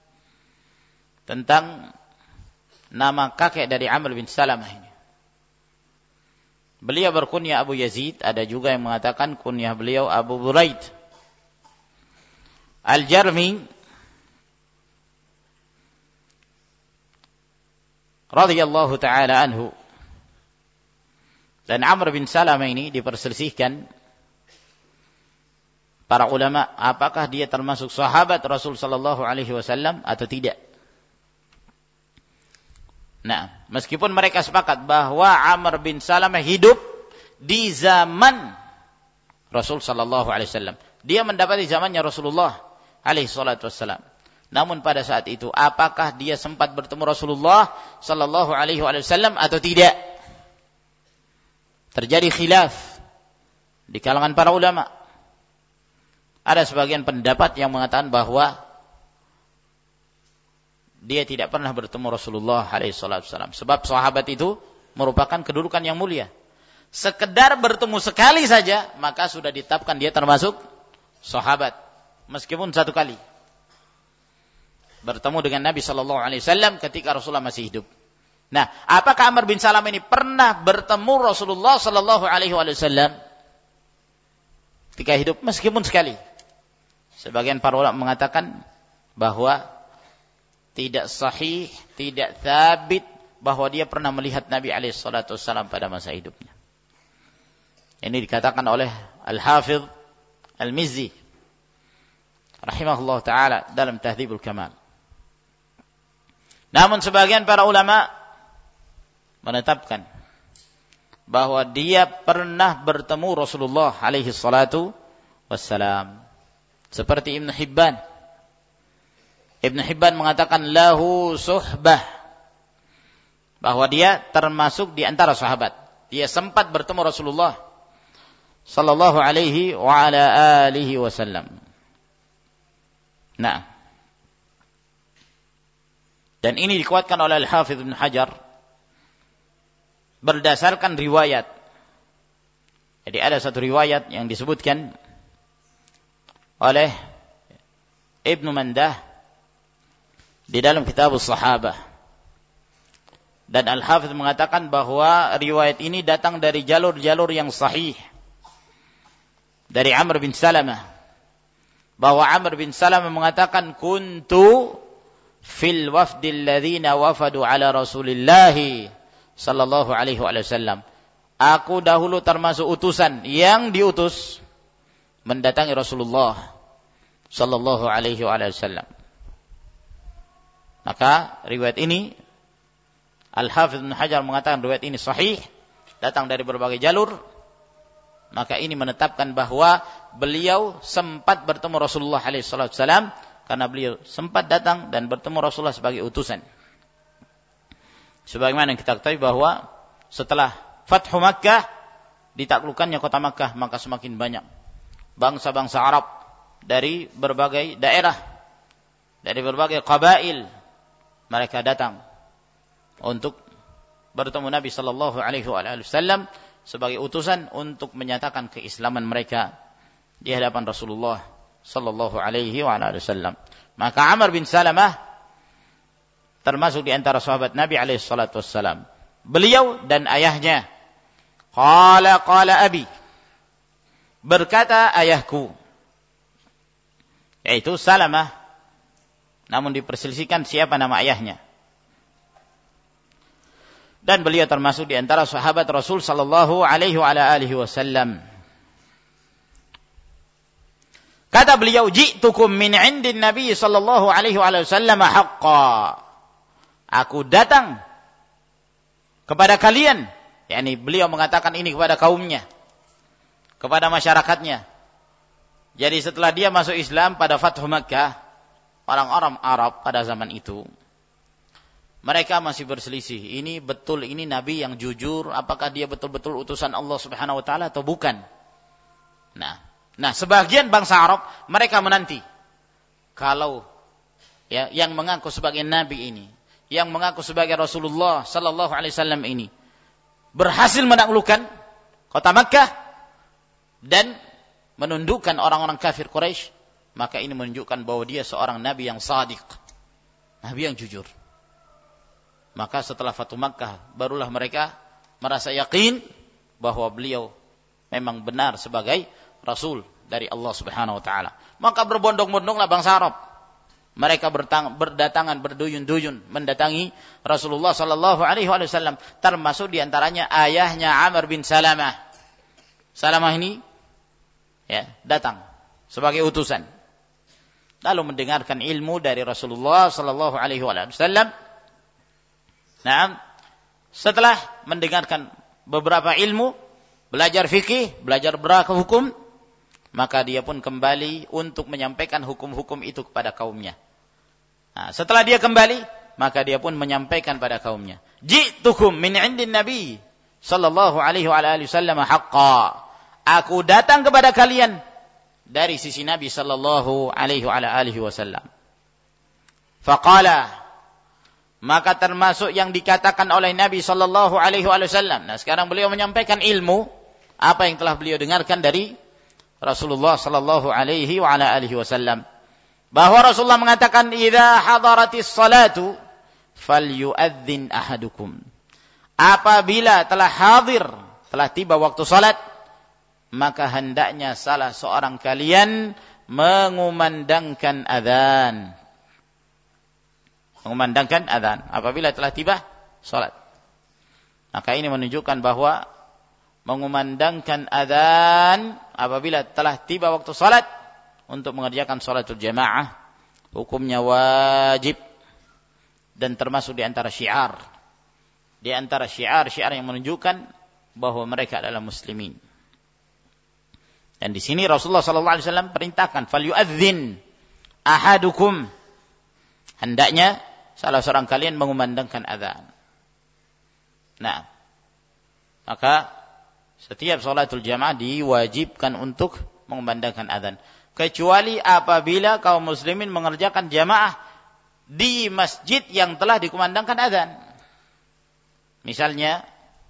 tentang nama kakek dari Amr bin Salamah ini. Beliau berkunyah Abu Yazid, ada juga yang mengatakan kunyah beliau Abu Buraid. Al-Jarmi radhiyallahu ta'ala anhu. Dan Amr bin Salamah ini diperselisihkan para ulama apakah dia termasuk sahabat Rasul sallallahu alaihi wasallam atau tidak. Nah, meskipun mereka sepakat bahwa Amr bin Salamah hidup di zaman Rasul sallallahu alaihi wasallam. Dia mendapati zamannya Rasulullah alaihi salatu wasallam. Namun pada saat itu apakah dia sempat bertemu Rasulullah sallallahu alaihi wasallam atau tidak? Terjadi khilaf di kalangan para ulama. Ada sebagian pendapat yang mengatakan bahwa dia tidak pernah bertemu Rasulullah SAW. Sebab sahabat itu merupakan kedudukan yang mulia. Sekedar bertemu sekali saja, maka sudah ditetapkan dia termasuk sahabat. Meskipun satu kali. Bertemu dengan Nabi SAW ketika Rasulullah masih hidup. Nah, apakah Amr bin Salamah ini pernah bertemu Rasulullah SAW ketika hidup? Meskipun sekali. Sebagian para ulama mengatakan bahwa tidak sahih, tidak thabit bahwa dia pernah melihat Nabi SAW pada masa hidupnya. Ini dikatakan oleh Al-Hafidh Al-Mizzi rahimahullah ta'ala dalam Tahdhibul Kamal. Namun sebagian para ulama menetapkan bahwa dia pernah bertemu Rasulullah alaihi salatu wassalam. Seperti Ibn Hibban. Ibn Hibban mengatakan lahu suhbah, bahwa dia termasuk di antara sahabat. Dia sempat bertemu Rasulullah sallallahu alaihi wa ala alihi wasallam. Nah, dan ini dikuatkan oleh Al-Hafidh Ibn Hajar berdasarkan riwayat. Jadi ada satu riwayat yang disebutkan oleh Ibnu Mandah di dalam kitab As-Sahabah. Dan Al-Hafidh mengatakan bahwa riwayat ini datang dari jalur-jalur yang sahih. Dari Amr bin Salamah. Bahwa Amr bin Salamah mengatakan, kuntu fil wafdil ladzina wafadu ala Rasulillah sallallahu alaihi wasallam. Aku dahulu termasuk utusan yang diutus mendatangi Rasulullah sallallahu alaihi wasallam. Maka riwayat ini Al-Hafidz Ibnu Hajar mengatakan riwayat ini sahih, datang dari berbagai jalur. Maka ini menetapkan bahwa beliau sempat bertemu Rasulullah SAW, karena beliau sempat datang dan bertemu Rasulullah sebagai utusan. Sebagaimana yang kita ketahui bahwa setelah Fathu Makkah, ditaklukkannya kota Makkah, maka semakin banyak bangsa-bangsa Arab dari berbagai daerah, dari berbagai qabail, mereka datang untuk bertemu Nabi sallallahu alaihi wasallam sebagai utusan untuk menyatakan keislaman mereka di hadapan Rasulullah sallallahu alaihi wasallam. Maka Amr bin Salamah termasuk di antara sahabat Nabi alaihi salatu wassalam. Beliau dan ayahnya, qala abi, berkata ayahku, yaitu Salamah, namun diperselisihkan siapa nama ayahnya. Dan beliau termasuk di antara sahabat Rasul sallallahu alaihi wasallam. Kata beliau, ji'tukum min 'indin Nabi sallallahu alaihi wasallam haqqan. Aku datang kepada kalian, yakni beliau mengatakan ini kepada kaumnya, kepada masyarakatnya. Jadi setelah dia masuk Islam pada Fathu Makkah, orang-orang Arab pada zaman itu mereka masih berselisih, ini betul ini nabi yang jujur, apakah dia betul-betul utusan Allah Subhanahu wa taala atau bukan. Nah, sebagian bangsa Arab mereka menanti kalau yang mengaku sebagai nabi ini, yang mengaku sebagai Rasulullah sallallahu alaihi wasallam ini berhasil menaklukkan kota Makkah dan menundukkan orang-orang kafir Quraisy, maka ini menunjukkan bahwa dia seorang nabi yang shadiq, nabi yang jujur. Maka setelah Fathu Makkah barulah mereka merasa yakin bahwa beliau memang benar sebagai Rasul dari Allah Subhanahu wa taala. Maka berbondong-bondonglah bangsa Arab. Mereka berdatangan berduyun-duyun mendatangi Rasulullah sallallahu alaihi wasallam, termasuk di antaranya ayahnya Amr bin Salamah. Salamah ini datang sebagai utusan, lalu mendengarkan ilmu dari Rasulullah sallallahu alaihi wasallam. Setelah mendengarkan beberapa ilmu, belajar fikih, belajar beberapa hukum, maka dia pun kembali untuk menyampaikan hukum-hukum itu kepada kaumnya. Setelah dia kembali, maka dia pun menyampaikan pada kaumnya, ji'tukum min 'indin Nabi sallallahu alaihi wasallam haqqan. Aku datang kepada kalian dari sisi Nabi sallallahu alaihi wasallam. Faqala, maka termasuk yang dikatakan oleh Nabi sallallahu alaihi wasallam. Sekarang beliau menyampaikan ilmu apa yang telah beliau dengarkan dari Rasulullah sallallahu alaihi wasallam, bahwa Rasulullah mengatakan, idza hadaratis salatu falyu'adzin ahadukum. Apabila telah hadir, telah tiba waktu salat, maka hendaknya salah seorang kalian mengumandangkan adzan. Mengumandangkan adzan apabila telah tiba salat. Maka ini menunjukkan bahwa mengumandangkan adzan apabila telah tiba waktu salat untuk mengerjakan salatul jamaah hukumnya wajib, dan termasuk di antara syiar. Di antara syiar-syiar yang menunjukkan bahwa mereka adalah muslimin. Dan di sini Rasulullah sallallahu alaihi wasallam perintahkan falyu'adzin ahadukum, hendaknya salah seorang kalian mengumandangkan adzan. Maka setiap salatul jamaah diwajibkan untuk mengumandangkan adzan, kecuali apabila kaum muslimin mengerjakan jamaah di masjid yang telah dikumandangkan adzan. Misalnya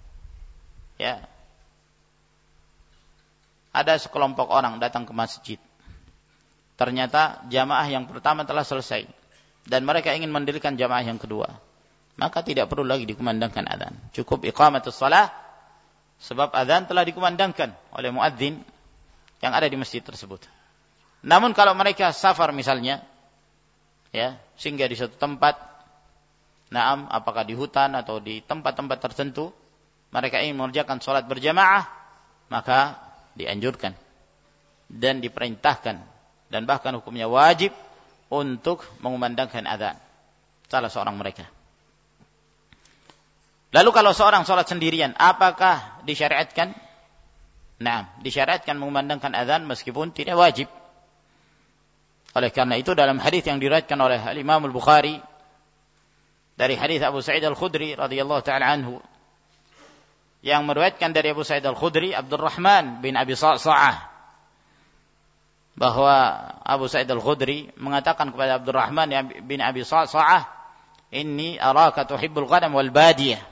ada sekelompok orang datang ke masjid, ternyata jamaah yang pertama telah selesai dan mereka ingin mendirikan jamaah yang kedua, maka tidak perlu lagi dikumandangkan adzan, cukup iqamatus shalah, sebab adzan telah dikumandangkan oleh muadzin yang ada di masjid tersebut. Namun kalau mereka safar misalnya, singgah di satu tempat, apakah di hutan atau di tempat-tempat tertentu, mereka ingin mengerjakan salat berjamaah, maka dianjurkan dan diperintahkan dan bahkan hukumnya wajib untuk mengumandangkan adzan. salah seorang mereka. Lalu kalau seorang sholat sendirian, apakah disyariatkan? Nah, disyariatkan mengumandangkan azan meskipun tidak wajib. Oleh karena itu dalam hadis yang diriwayatkan oleh Imam Al-Bukhari dari hadis Abu Sa'id Al-Khudri radhiyallahu taala anhu, yang meriwayatkan dari Abu Sa'id Al-Khudri Abdurrahman bin Abi Sa'sa'ah, bahwa Abu Sa'id Al-Khudri mengatakan kepada Abdurrahman bin Abi Sa'sa'ah, "Inni araka tuhibbul ghanam wal badiyah.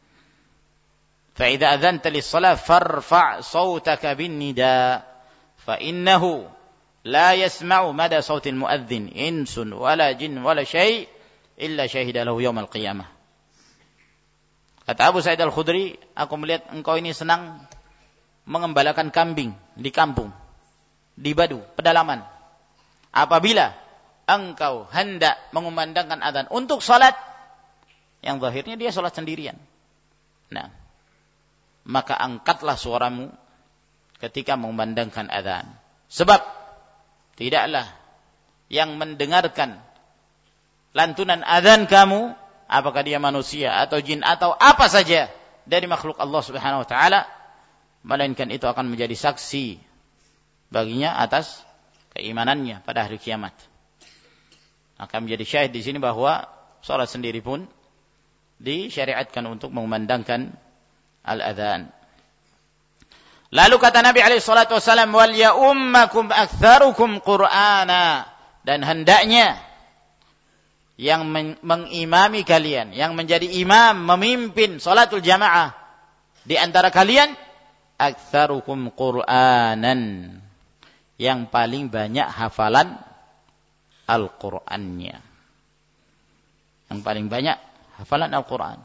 فإذا أذنت للصلاة فارفع صوتك بالنداء فإنه لا يسمع مدى صوت المؤذن إنس ولا جن ولا شيء إلا شهد له يوم القيامة." Kata Abu Sa'id Al-Khudri, aku melihat engkau ini senang mengembalakan kambing di kampung, di badu, pedalaman. Apabila engkau hendak mengumandangkan azan untuk salat, yang zahirnya dia salat sendirian, nah, maka angkatlah suaramu ketika mengumandangkan azan. Sebab tidaklah yang mendengarkan lantunan azan kamu, apakah dia manusia atau jin atau apa saja dari makhluk Allah Subhanahu wa taala, melainkan itu akan menjadi saksi baginya atas keimanannya pada hari kiamat. Akan menjadi syahid di sini bahwa salat sendiri pun disyariatkan untuk mengumandangkan al-adhan. Lalu kata Nabi alaihi salatu wasallam, "Wal ya ummakum aktsarukum qur'ana." Dan hendaknya yang mengimami kalian, yang menjadi imam, memimpin salatul jamaah di antara kalian, aktsarukum qur'anan, yang paling banyak hafalan Al-Qur'annya. Yang paling banyak hafalan Al-Qur'an.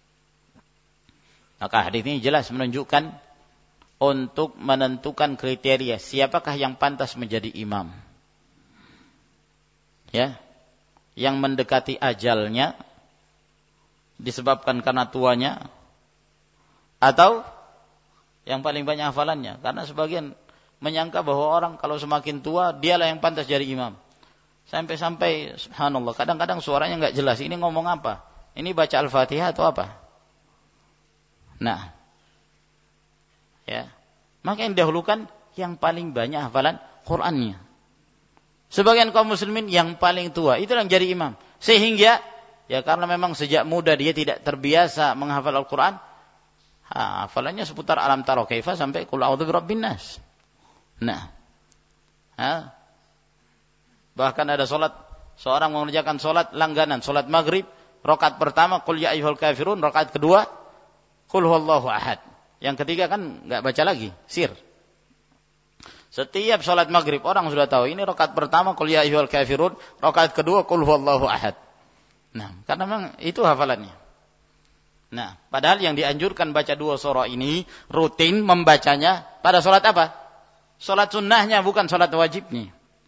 Maka hadis ini jelas menunjukkan untuk menentukan kriteria siapakah yang pantas menjadi imam. Ya, yang mendekati ajalnya disebabkan karena tuanya, atau yang paling banyak hafalannya. Karena sebagian menyangka bahwa orang kalau semakin tua dialah yang pantas jadi imam. Sampai-sampai subhanallah, kadang-kadang suaranya enggak jelas. Ini ngomong apa? Ini baca Al-Fatihah atau apa? Nah, ya, maka yang didahulukan yang paling banyak hafalan Qur'annya. Sebagian kaum muslimin yang paling tua itu yang jadi imam, sehingga ya karena memang sejak muda dia tidak terbiasa menghafal Al-Qur'an, hafalannya seputar alam tara kaifa sampai qul a'udzu birabbin nas. Nah, bahkan ada salat, seorang mengerjakan salat langganan, salat maghrib, rakaat pertama qul ya ayyuhal kafirun, rakaat kedua qul huwallahu ahad. Yang ketiga kan enggak baca lagi, sir. Setiap salat maghrib orang sudah tahu ini rakaat pertama qul ya ayyuhal kafirun, rakaat kedua qul huwallahu ahad. Nah, karena memang itu hafalannya. Nah, padahal yang dianjurkan baca dua surah ini rutin membacanya pada salat apa? Salat sunnahnya, bukan salat wajibnya.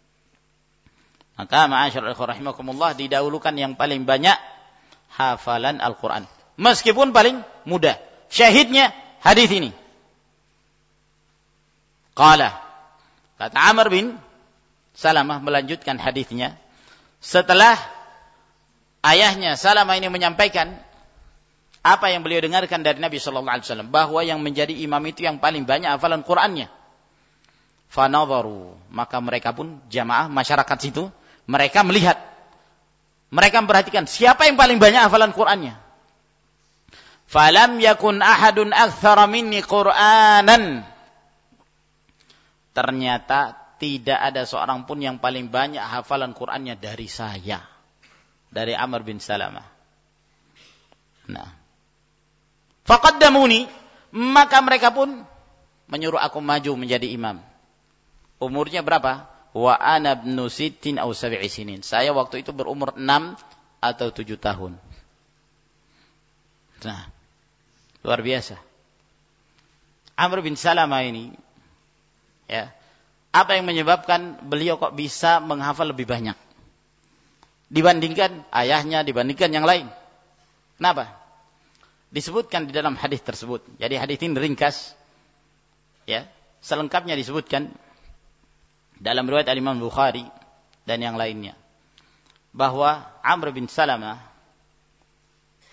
Maka ma'asyiral ikhwah rahimakumullah, didahulukan yang paling banyak hafalan Al-Qur'an, meskipun paling mudah. Syahidnya hadis ini. Qala, kata Amr bin Salamah melanjutkan hadisnya, setelah ayahnya Salamah ini menyampaikan apa yang beliau dengarkan dari Nabi sallallahu alaihi wasallam, bahwa yang menjadi imam itu yang paling banyak hafalan Qur'annya. Fanadharu, maka mereka pun jamaah masyarakat situ, mereka melihat, mereka memperhatikan siapa yang paling banyak hafalan Qur'annya. Falam yakun ahadun aktsara minni Qur'anan. Ternyata tidak ada seorang pun yang paling banyak hafalan Qur'annya dari saya, dari Amr bin Salamah. Nah, faqaddamuni, maka mereka pun menyuruh aku maju menjadi imam. Umurnya berapa? Wa ana ibnu sittin aw sab'i sinin. Saya waktu itu berumur 6 atau 7 tahun. Nah, luar biasa. Amr bin Salamah ini, ya, apa yang menyebabkan beliau kok bisa menghafal lebih banyak dibandingkan ayahnya, dibandingkan yang lain? Kenapa? Disebutkan di dalam hadis tersebut. Jadi hadis ini ringkas, ya, selengkapnya disebutkan dalam riwayat Imam Bukhari dan yang lainnya, bahwa Amr bin Salamah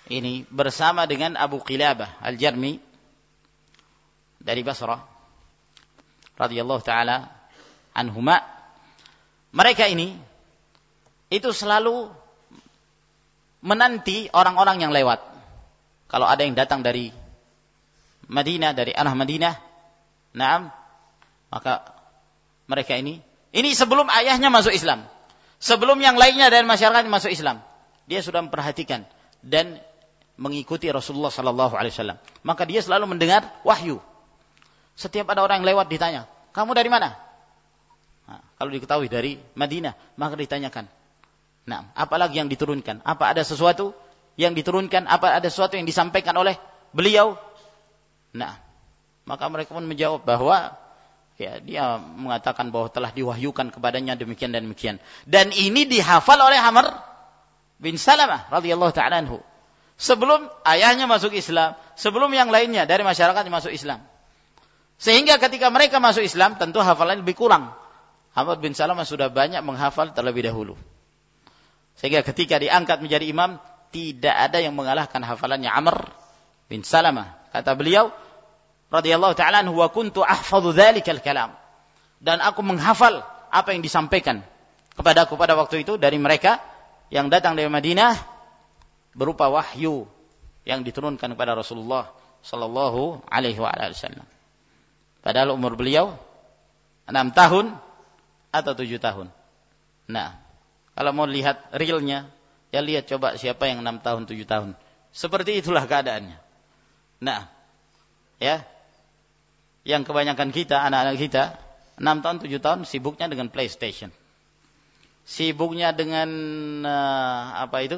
ini bersama dengan Abu Qilabah Al-Jarmi dari Basrah radhiyallahu taala anhuma. Mereka ini itu selalu menanti orang-orang yang lewat. Kalau ada yang datang dari Madinah, dari arah Madinah, naam, maka mereka ini sebelum ayahnya masuk Islam, sebelum yang lainnya dari masyarakat masuk Islam, dia sudah memperhatikan dan mengikuti Rasulullah sallallahu alaihi wasallam. Maka dia selalu mendengar wahyu. Setiap ada orang yang lewat ditanya, "Kamu dari mana?" Nah, kalau diketahui dari Madinah, maka ditanyakan, "Nah, apalagi yang diturunkan? Apa ada sesuatu yang diturunkan? Apa ada sesuatu yang disampaikan oleh beliau?" Nah, maka mereka pun menjawab bahwa ya, dia mengatakan bahwa telah diwahyukan kepadanya demikian dan demikian. Dan ini dihafal oleh Amr bin Salamah radhiyallahu ta'ala anhu. Sebelum ayahnya masuk Islam, sebelum yang lainnya dari masyarakat masuk Islam. Sehingga ketika mereka masuk Islam, tentu hafalan lebih kurang. Amr bin Salamah sudah banyak menghafal terlebih dahulu. Sehingga ketika diangkat menjadi imam, tidak ada yang mengalahkan hafalannya Amr bin Salamah. Kata beliau radhiyallahu ta'ala anhu, wa kuntu ahfadhu dzalikal kalam. Dan aku menghafal apa yang disampaikan kepadaku pada waktu itu dari mereka yang datang dari Madinah berupa wahyu yang diturunkan kepada Rasulullah sallallahu alaihi wasallam. Padahal umur beliau 6 tahun atau 7 tahun. Nah, kalau mau lihat realnya, ya lihat coba siapa yang 6 tahun, 7 tahun. Seperti itulah keadaannya. Nah, ya, yang kebanyakan kita, anak-anak kita, 6 tahun, 7 tahun sibuknya dengan PlayStation. Sibuknya dengan apa itu?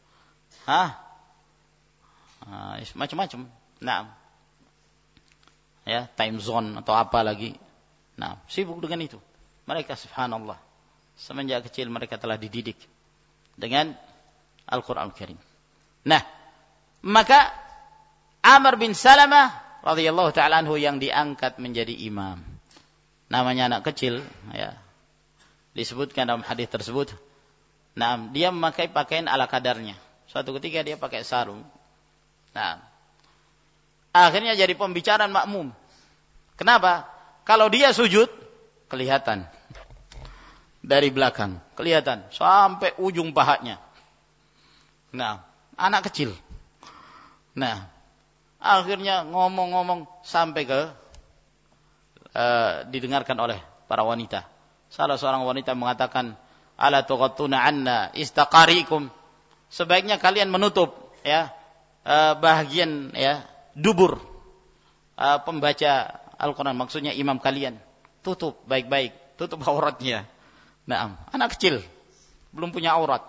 Macam-macam. Nah, ya, time zone atau apa lagi. Nah, sibuk dengan itu. Mereka subhanallah, semenjak kecil mereka telah dididik dengan Al-Quran Al-Karim. Nah, maka Amr bin Salamah radhiyallahu ta'ala anhu yang diangkat menjadi imam. Namanya anak kecil, ya. Disebutkan dalam hadis tersebut. Nah, dia memakai pakaian ala kadarnya. Suatu ketika dia pakai sarung. Nah, akhirnya jadi pembicaraan makmum. Kenapa? Kalau dia sujud, kelihatan. Dari belakang, kelihatan. Sampai ujung pahanya. Nah, anak kecil. Nah, akhirnya ngomong-ngomong sampai ke didengarkan oleh para wanita. Salah seorang wanita mengatakan, "Ala tughattuna anna istaqarikum." Sebaiknya kalian menutup ya bahagian ya dubur pembaca Al-Qur'an, maksudnya imam kalian. Tutup baik-baik, tutup auratnya. Nah, anak kecil belum punya aurat.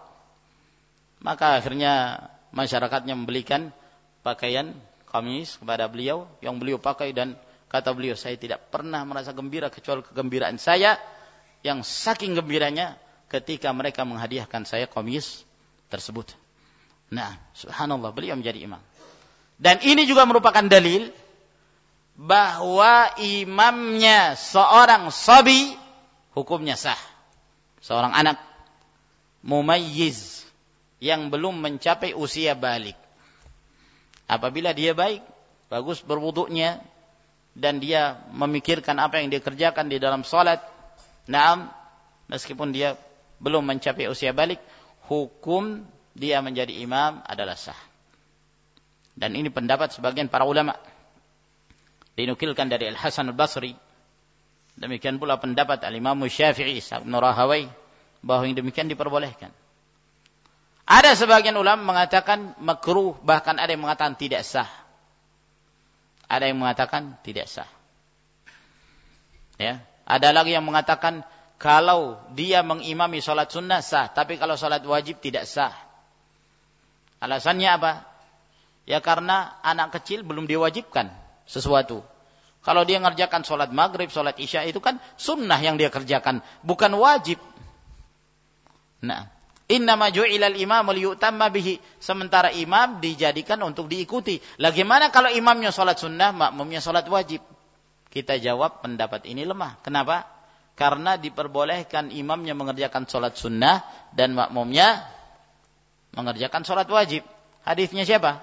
Maka akhirnya masyarakatnya membelikan pakaian kamis kepada beliau yang beliau pakai, dan kata beliau, "Saya tidak pernah merasa gembira kecuali kegembiraan saya yang saking gembiranya ketika mereka menghadiahkan saya kamis tersebut." Nah, subhanallah, beliau menjadi imam. Dan ini juga merupakan dalil bahwa imamnya seorang sabi hukumnya sah. Seorang anak mumayyiz yang belum mencapai usia balik. Apabila dia baik, bagus berwuduknya, dan dia memikirkan apa yang dia kerjakan di dalam salat, naam, meskipun dia belum mencapai usia balik, hukum dia menjadi imam adalah sah. Dan ini pendapat sebagian para ulama. Dinukilkan dari Al-Hasan Al-Basri. Demikian pula pendapat Al-Imam Syafi'i, Ibn Rahawai, bahwa yang demikian diperbolehkan. Ada sebagian ulama mengatakan makruh, bahkan ada yang mengatakan tidak sah. Ada yang mengatakan tidak sah. Ya, ada lagi yang mengatakan kalau dia mengimami salat sunnah sah, tapi kalau salat wajib tidak sah. Alasannya apa? Ya karena anak kecil belum diwajibkan sesuatu. Kalau dia mengerjakan salat maghrib, salat isya, itu kan sunnah yang dia kerjakan, bukan wajib. Nah, innama ju'ilal imamu liyutamma bihi. Sementara imam dijadikan untuk diikuti. Bagaimana kalau imamnya salat sunnah, makmumnya salat wajib? Kita jawab pendapat ini lemah. Kenapa? Karena diperbolehkan imamnya mengerjakan salat sunnah dan makmumnya mengerjakan salat wajib. Hadisnya siapa?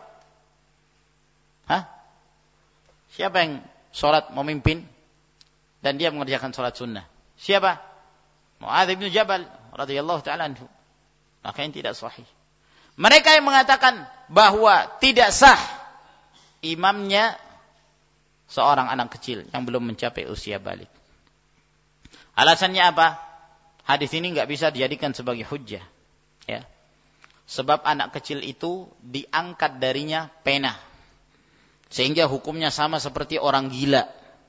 Hah? Siapa yang sholat memimpin dan dia mengerjakan sholat sunnah? Siapa? Mu'adz bin Jabal radhiyallahu ta'ala anhu. Maka ini tidak sahih. Mereka yang mengatakan bahwa tidak sah imamnya seorang anak kecil yang belum mencapai usia balik. Alasannya apa? Hadis ini enggak bisa dijadikan sebagai hujjah, ya. Sebab anak kecil itu diangkat darinya pena, sehingga hukumnya sama seperti orang gila.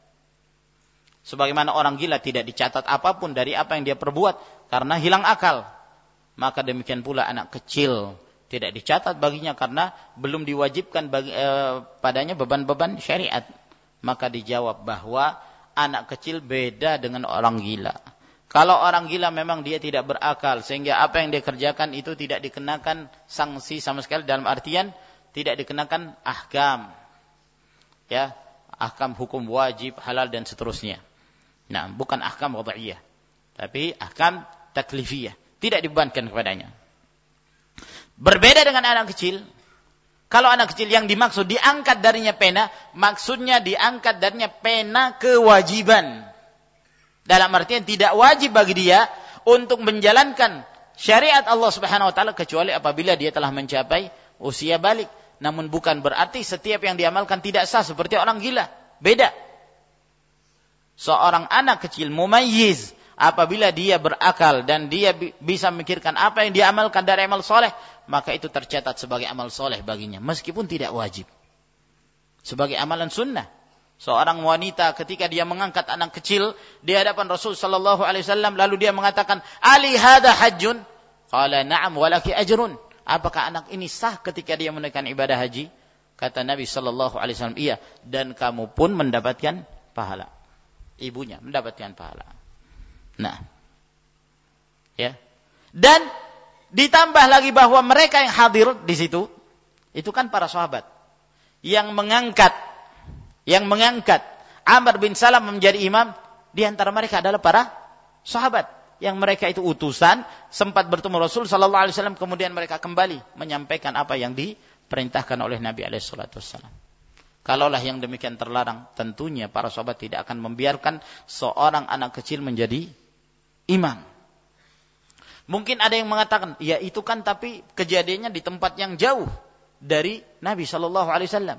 Sebagaimana orang gila tidak dicatat apapun dari apa yang dia perbuat karena hilang akal, maka demikian pula anak kecil tidak dicatat baginya karena belum diwajibkan padanya beban-beban syariat. Maka dijawab bahwa anak kecil beda dengan orang gila. Kalau orang gila memang dia tidak berakal, sehingga apa yang dia kerjakan itu tidak dikenakan sanksi sama sekali, dalam artian tidak dikenakan ahkam. Ya, ahkam hukum wajib, halal dan seterusnya. Nah, bukan ahkam wad'iyah, tapi ahkam taklifiyah, tidak dibebankan kepadanya. Berbeda dengan anak kecil. Kalau anak kecil yang dimaksud diangkat darinya pena, maksudnya diangkat darinya pena kewajiban. Dalam artian tidak wajib bagi dia untuk menjalankan syariat Allah Subhanahu wa taala kecuali apabila dia telah mencapai usia balik. Namun bukan berarti setiap yang diamalkan tidak sah seperti orang gila. Beda. Seorang anak kecil mumayyiz apabila dia berakal dan dia bisa memikirkan apa yang dia amalkan dari amal soleh, maka itu tercatat sebagai amal soleh baginya, meskipun tidak wajib. Sebagai amalan sunnah. Seorang wanita ketika dia mengangkat anak kecil di hadapan Rasul sallallahu alaihi wasallam, lalu dia mengatakan, "Ali hadza hajjun?" Qala, "Na'am walaki ajrun." Apakah anak ini sah ketika dia menunaikan ibadah haji? Kata Nabi sallallahu alaihi wasallam, "Iya, dan kamu pun mendapatkan pahala." Ibunya mendapatkan pahala. Nah. Ya. Dan ditambah lagi bahwa mereka yang hadir di situ itu kan para sahabat yang mengangkat Amr bin Salam menjadi imam. Di antara mereka adalah para sahabat yang mereka itu utusan, sempat bertemu Rasul sallallahu alaihi wasallam, kemudian mereka kembali menyampaikan apa yang diperintahkan oleh Nabi alaihi salatu wasallam. Kalaulah yang demikian terlarang, tentunya para sahabat tidak akan membiarkan seorang anak kecil menjadi imam. Mungkin ada yang mengatakan, ya itu kan tapi kejadiannya di tempat yang jauh dari Nabi sallallahu alaihi wasallam.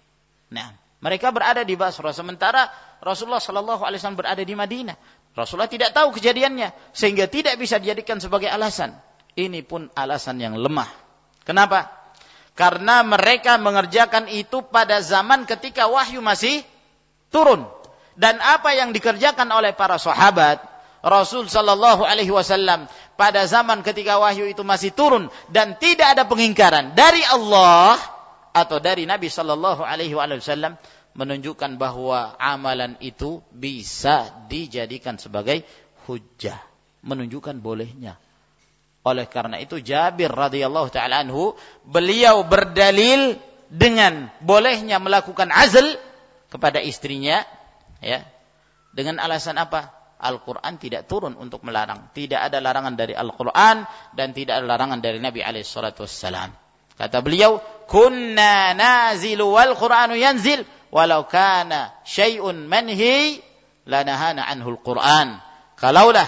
Nah, mereka berada di Basra, sementara Rasulullah sallallahu alaihi wasallam berada di Madinah. Rasulullah tidak tahu kejadiannya, sehingga tidak bisa dijadikan sebagai alasan. Ini pun alasan yang lemah. Kenapa? Karena mereka mengerjakan itu pada zaman ketika wahyu masih turun. Dan apa yang dikerjakan oleh para sahabat Rasul sallallahu alaihi wasallam pada zaman ketika wahyu itu masih turun dan tidak ada pengingkaran dari Allah atau dari Nabi sallallahu alaihi wasallam, menunjukkan bahwa amalan itu bisa dijadikan sebagai hujjah, menunjukkan bolehnya. Oleh karena itu Jabir radhiyallahu taala anhu, beliau berdalil dengan bolehnya melakukan azl kepada istrinya, ya. Dengan alasan apa? Al-Quran tidak turun untuk melarang. Tidak ada larangan dari Al-Quran dan tidak ada larangan dari Nabi alaihi salatu wassalam. Kata beliau, "Kunna nazilu wal Qur'anu yanzil walau kana syai'un manhi lanahana anhu al-Quran." Kalaulah,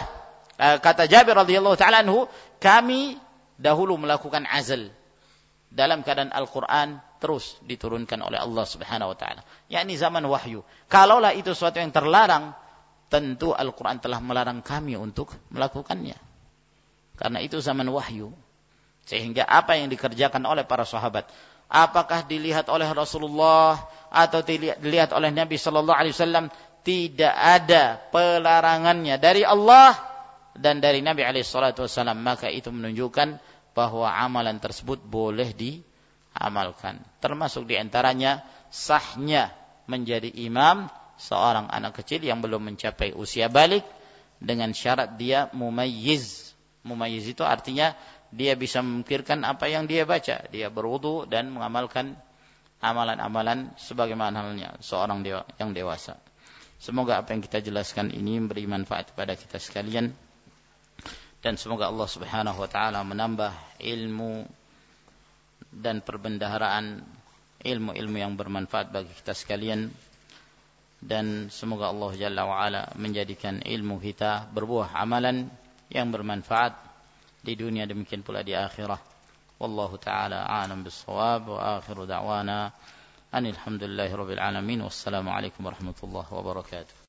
kata Jabir radhiyallahu taala anhu, kami dahulu melakukan azl dalam keadaan Al-Quran terus diturunkan oleh Allah Subhanahu wa taala, yakni zaman wahyu. Kalaulah itu sesuatu yang terlarang, tentu Al-Quran telah melarang kami untuk melakukannya. Karena itu zaman wahyu. Sehingga apa yang dikerjakan oleh para sahabat, apakah dilihat oleh Rasulullah atau dilihat oleh Nabi sallallahu alaihi wasallam, tidak ada pelarangannya dari Allah dan dari Nabi alaihi salatu wasallam, maka itu menunjukkan bahwa amalan tersebut boleh diamalkan. Termasuk diantaranya sahnya menjadi imam seorang anak kecil yang belum mencapai usia balik dengan syarat dia mumayyiz. Mumayyiz itu artinya dia bisa memikirkan apa yang dia baca, dia berwudu dan mengamalkan amalan-amalan sebagaimana halnya seorang yang dewasa. Semoga apa yang kita jelaskan ini memberi manfaat kepada kita sekalian, dan semoga Allah Subhanahu wa taala menambah ilmu dan perbendaharaan ilmu-ilmu yang bermanfaat bagi kita sekalian, dan semoga Allah Jalla wa'ala menjadikan ilmu kita berbuah amalan yang bermanfaat di dunia demikian pula di akhirat. Wallahu ta'ala a'lam bis-shawab, wa akhiru da'wana anil hamdulillahi rabbil alamin, wassalamu alaikum warahmatullahi wabarakatuh.